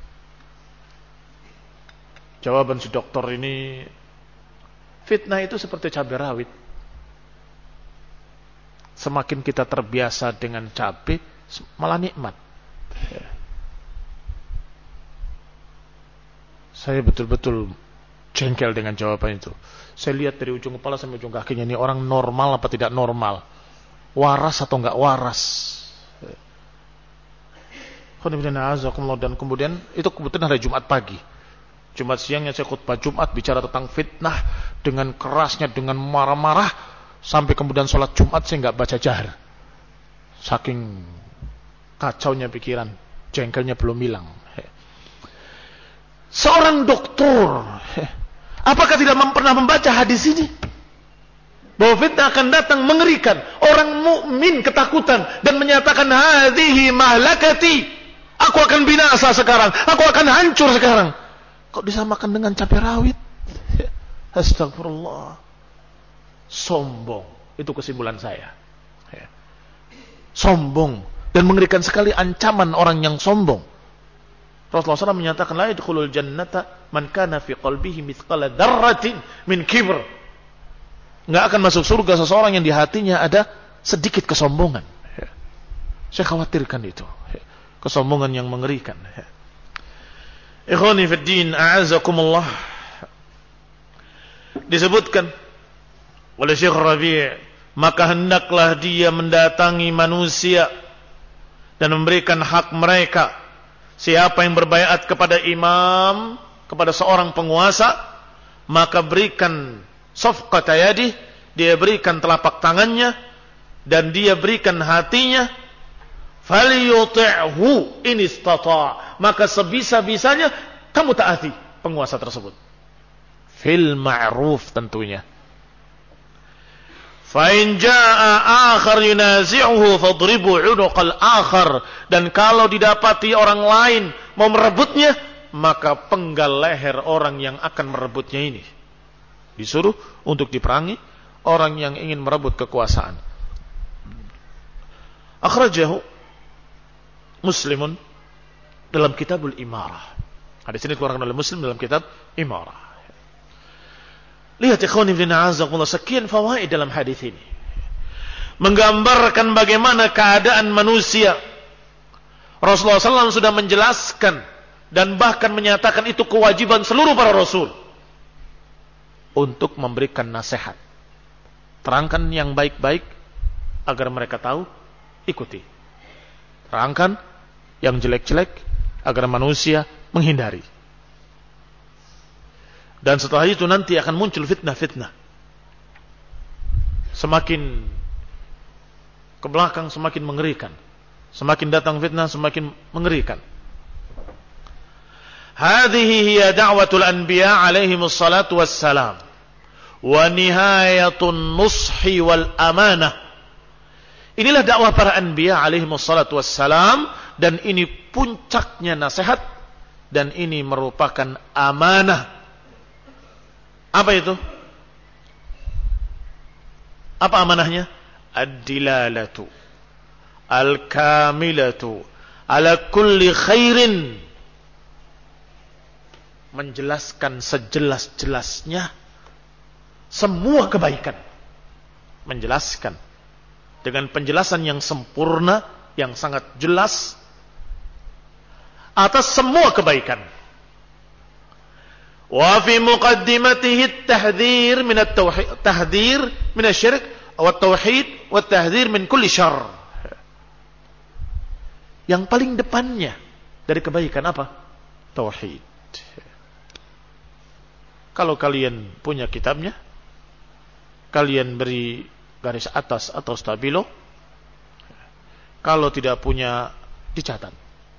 Jawaban si dokter ini, fitnah itu seperti cabai rawit. Semakin kita terbiasa dengan cabai, malah nikmat. Saya betul-betul jengkel dengan jawaban itu. Saya lihat dari ujung kepala sampai ujung kakinya, ini orang normal apa tidak normal, waras atau enggak waras. Dan kemudian itu kebetulan hari Jumat pagi. Jumat siangnya saya khutbah Jumat bicara tentang fitnah dengan kerasnya, dengan marah-marah, sampai kemudian sholat Jumat saya enggak baca jahar. Saking kacaunya pikiran, jengkelnya belum hilang. Seorang doktor, apakah tidak pernah membaca hadis ini? Bahwa fitnah akan datang mengerikan. Orang mukmin ketakutan dan menyatakan, hadhihi mahlakati, aku akan binasa sekarang, aku akan hancur sekarang. Kok disamakan dengan cabai rawit? Astagfirullah. Sombong, itu kesimpulan saya. Sombong, dan mengerikan sekali ancaman orang yang sombong. Rasulullah shallallahu alaihi wasallam menyatakan, la yadkhulul jannata man kana fi qalbihi mithqala dzarratin min kibr. Enggak akan masuk surga seseorang yang di hatinya ada sedikit kesombongan. Saya khawatirkan itu, kesombongan yang mengerikan. Ikhwani fid din, a'azakumullah. Disebutkan oleh Syekh Rabi', maka hendaklah dia mendatangi manusia dan memberikan hak mereka. Siapa yang berbaiat kepada imam, kepada seorang penguasa, maka berikan safqata yadih, dia berikan telapak tangannya dan dia berikan hatinya. Falyuti'hu in istata', maka sebisa-bisanya kamu taati penguasa tersebut. Fil ma'ruf tentunya. Fa in jaa'a akhar yunazi'uhu fadribu 'unuqal akhar, dan kalau didapati orang lain mau merebutnya, maka penggal leher orang yang akan merebutnya ini. Disuruh untuk diperangi orang yang ingin merebut kekuasaan. Akhrajahu Muslimun dalam Kitabul Imarah. Hadis ini dikeluarkan oleh Muslim dalam kitab Imarah. Lihat ikhwani fillah azakumullah, sekian fawaid dalam hadis ini. Menggambarkan bagaimana keadaan manusia. Rasulullah shallallahu alaihi wasallam sudah menjelaskan dan bahkan menyatakan itu kewajiban seluruh para rasul untuk memberikan nasihat. Terangkan yang baik-baik agar mereka tahu, ikuti. Terangkan yang jelek-jelek agar manusia menghindari. Dan setelah itu nanti akan muncul fitnah-fitnah. Semakin ke belakang semakin mengerikan. Semakin datang fitnah semakin mengerikan. Hadhihi hiya da'watul anbiya alaihimus salatu wassalam. wa nihayatun nushi wal amanah. Inilah dakwah para anbiya alaihi wassalatu wassalam, dan ini puncaknya nasihat, dan ini merupakan amanah. Apa itu? Apa amanahnya? Ad-dilalatu al-kamilatu ala kulli khairin, menjelaskan sejelas-jelasnya semua kebaikan, menjelaskan dengan penjelasan yang sempurna, yang sangat jelas atas semua kebaikan. Wa fi muqaddimatihi at-tahdhir min at-tauhid, tahdhir min asy-syirk wa at-tauhid wa at-tahdhir min kulli syarr. Yang paling depannya dari kebaikan apa? Tauhid. Kalau kalian punya kitabnya, kalian beri garis atas atau stabilo. Kalau tidak punya, dicatat.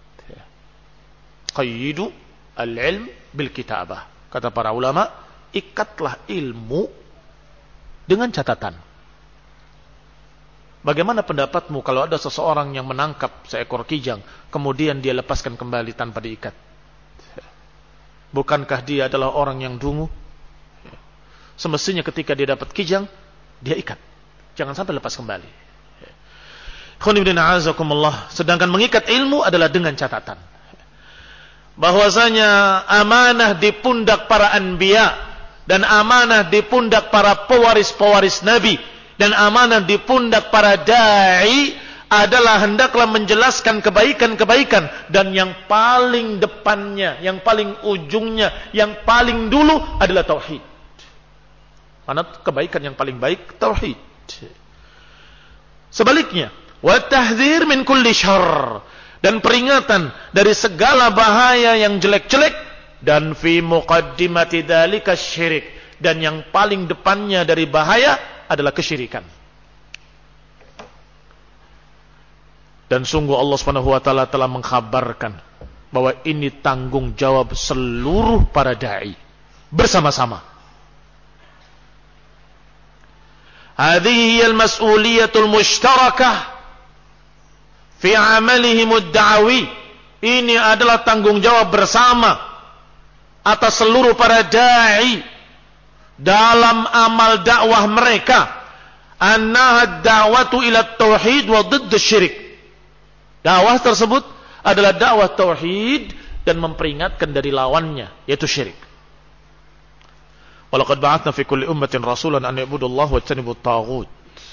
Qayyidu al-ilm bil kitabah. Kata para ulama, ikatlah ilmu dengan catatan. Bagaimana pendapatmu kalau ada seseorang yang menangkap seekor kijang, kemudian dia lepaskan kembali tanpa diikat? Bukankah dia adalah orang yang dungu? Semestinya ketika dia dapat kijang, dia ikat. Jangan sampai lepas kembali. Sedangkan mengikat ilmu adalah dengan catatan. Bahwasanya amanah di pundak para anbiya, dan amanah di pundak para pewaris-pewaris Nabi, dan amanah di pundak para da'i adalah hendaklah menjelaskan kebaikan-kebaikan, dan yang paling depannya, yang paling ujungnya, yang paling dulu adalah tauhid. Mana kebaikan yang paling baik? Tauhid. Sebaliknya, wa tahdzir min kulli syarr, dan peringatan dari segala bahaya yang jelek-jelek, dan fi muqaddimati dzalika syirik, dan yang paling depannya dari bahaya adalah kesyirikan. Dan sungguh Allah Subhanahu wa taala telah mengkhabarkan bahwa ini tanggung jawab seluruh para dai bersama-sama. Hadhihi al-mas'uliyatul mushtarakah fi 'amalihim ad-da'wi. Ini adalah tanggung jawab bersama atas seluruh para dai dalam amal dakwah mereka. Annaha ad-da'watu ila at-tauhid wa didd asy-syirik. Dakwah tersebut adalah dakwah tauhid dan memperingatkan dari lawannya, yaitu syirik. Walaqad ba'atsna fi kulli ummatin rasulan an ya'budullaha wa yajtanibut taghut.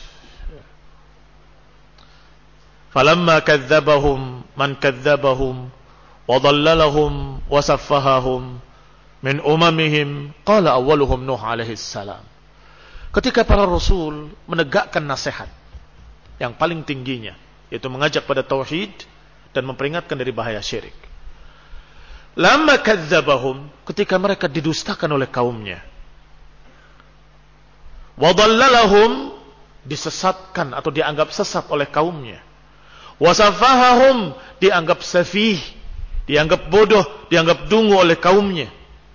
Falamma kadzdzabahum man kadzdzabahum wa dhallalahum wa saffahahum min umamihim qala awwaluhum Nuh alaihi salam. Ketika para rasul menegakkan nasihat yang paling tingginya, yaitu mengajak pada tauhid dan memperingatkan dari bahaya syirik. Lamma kadzdzabahum, ketika mereka didustakan oleh kaumnya. Wa dhallalahum, disesatkan atau dianggap sesat oleh kaumnya. Wa saffahahum, dianggap safih, dianggap bodoh, dianggap dungu oleh kaumnya.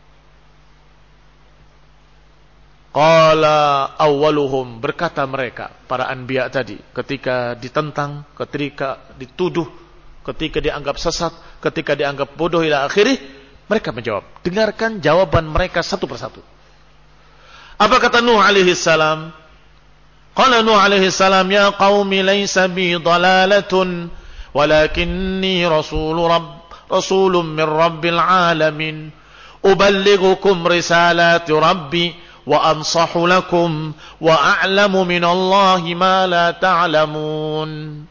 Qala awwaluhum, berkata mereka, para anbiya tadi, ketika ditentang, ketika dituduh, ketika dianggap sesat, ketika dianggap bodoh ila akhirih, mereka menjawab. Dengarkan jawaban mereka satu persatu. Apa kata Nuh alaihi salam? Qala Nuh alaihi salam, ya qaumi laysa bi dhalalatun walakinni rasul rabb rasulun min rabbil alamin uballighukum risalati rabbi wa ansahu lakum wa a'lamu minallahi ma la ta'lamun.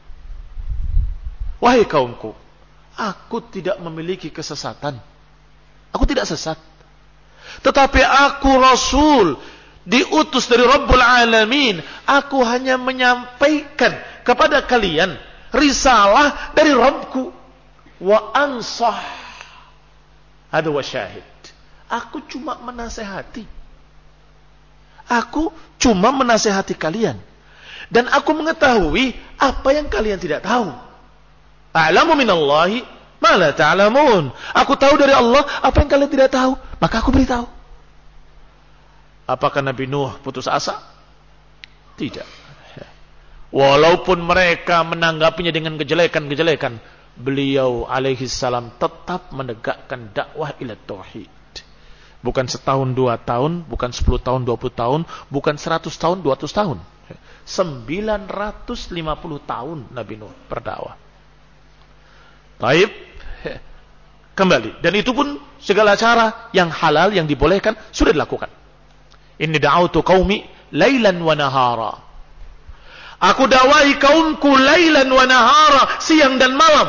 Wahai kaumku, aku tidak memiliki kesesatan. Aku tidak sesat. Tetapi aku rasul, diutus dari Rabbul Alamin. Aku hanya menyampaikan kepada kalian risalah dari Rabbku. Wa ansah. Ada wa syahid. Aku cuma menasehati. Aku cuma menasehati kalian. Dan aku mengetahui apa yang kalian tidak tahu. A'lamu minallahi ma la ta'lamun. Aku tahu dari Allah apa yang kalian tidak tahu, maka aku beritahu. Apakah Nabi Nuh putus asa? Tidak. Walaupun mereka menanggapinya dengan kejelekan-kejelekan, beliau alaihi salam tetap menegakkan dakwah ila tauhid. Bukan setahun dua tahun, bukan sepuluh tahun dua puluh tahun, bukan seratus tahun dua ratus tahun. sembilan ratus lima puluh tahun Nabi Nuh berdakwah. Taib, kembali. Dan itu pun segala cara yang halal, yang dibolehkan, sudah dilakukan. Inni da'autu qaumi lailan wa nahara. Aku dakwahi kaumku lailan wa nahara, siang dan malam.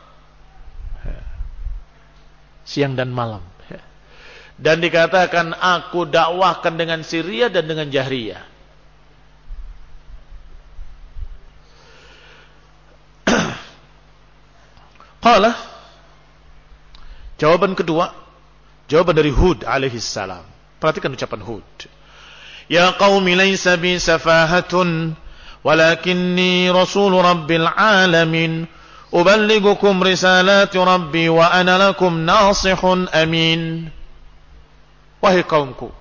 Siang dan malam. Dan dikatakan aku dakwahkan dengan sirriyah dan dengan jahriyah. Qala, jawaban kedua, jawaban dari Hud alaihi salam. Perhatikan ucapan Hud. Ya qaumi laysa bi safahatun walakinni rasul rabbil alamin uballighukum risalati rabbi wa ana lakum nasihun amin. Wahai kaumku,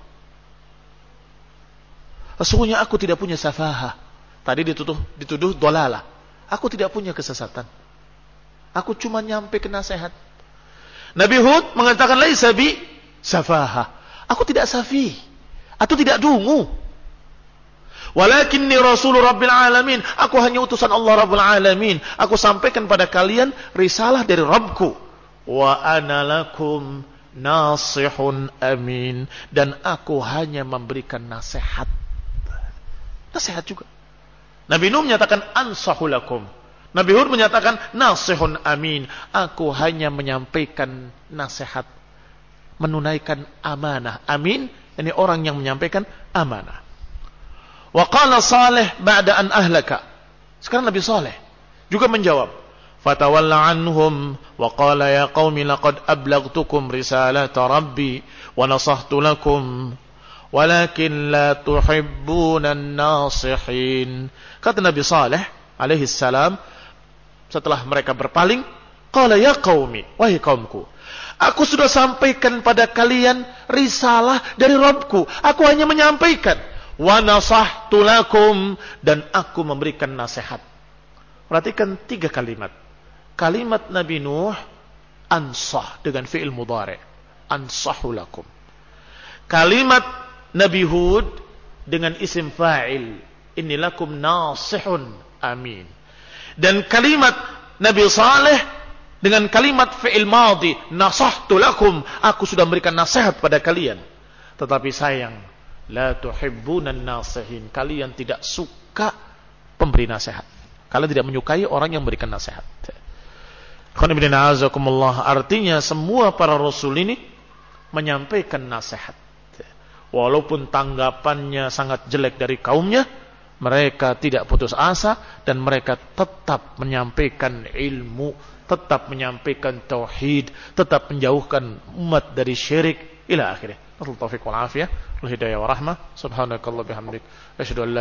sesungguhnya aku tidak punya safahah. Tadi dituduh dituduh dolalah. Aku tidak punya kesesatan. Aku cuma nyampe ke nasihat. Nabi Hud mengatakan laisa bi safahah. Aku tidak safi. Aku tidak dungu. Walakinni rasul rabbil alamin. Aku hanya utusan Allah rabbul alamin. Aku sampaikan pada kalian risalah dari Rabbku. Wa ana lakum nasihun amin. Dan aku hanya memberikan nasihat. Nasihat juga. Nabi Nuh menyatakan ansahulakum. Nabi Hud menyatakan nasihun amin. Aku hanya menyampaikan nasihat, menunaikan amanah. Amin, ini orang yang menyampaikan amanah. Wa qala Saleh ba'da an ahlaka. Sekarang Nabi Saleh juga menjawab. Fatawalla anhum wa qala ya qaumi laqad ablaghtukum risalata rabbi wa nasahtu lakum walakin la tuhibbuna an-nasihin. Kata Nabi Saleh alaihi salam setelah mereka berpaling, qala ya qaumi, wahai kaumku, aku sudah sampaikan pada kalian risalah dari Rabbku. Aku hanya menyampaikan. Wa nasahtu lakum, dan aku memberikan nasihat. Perhatikan tiga kalimat. Kalimat Nabi Nuh ansah dengan fi'il mudhari'. Ansahu lakum. Kalimat Nabi Hud dengan isim fa'il. Inni lakum nasihun amin. Dan kalimat Nabi Saleh dengan kalimat fi'il madhi, nasahtu lakum, aku sudah memberikan nasihat pada kalian. Tetapi sayang, la tuhibbunan nasihin, kalian tidak suka pemberi nasihat. Kalian tidak menyukai orang yang memberikan nasihat. Artinya semua para rasul ini menyampaikan nasihat. Walaupun tanggapannya sangat jelek dari kaumnya, mereka tidak putus asa dan mereka tetap menyampaikan ilmu, tetap menyampaikan tauhid, tetap menjauhkan umat dari syirik ila akhirnya. Taufiq wal afiyah, wal hidayah wa rahmah. Subhanakallah bihamdik, asyhadu an la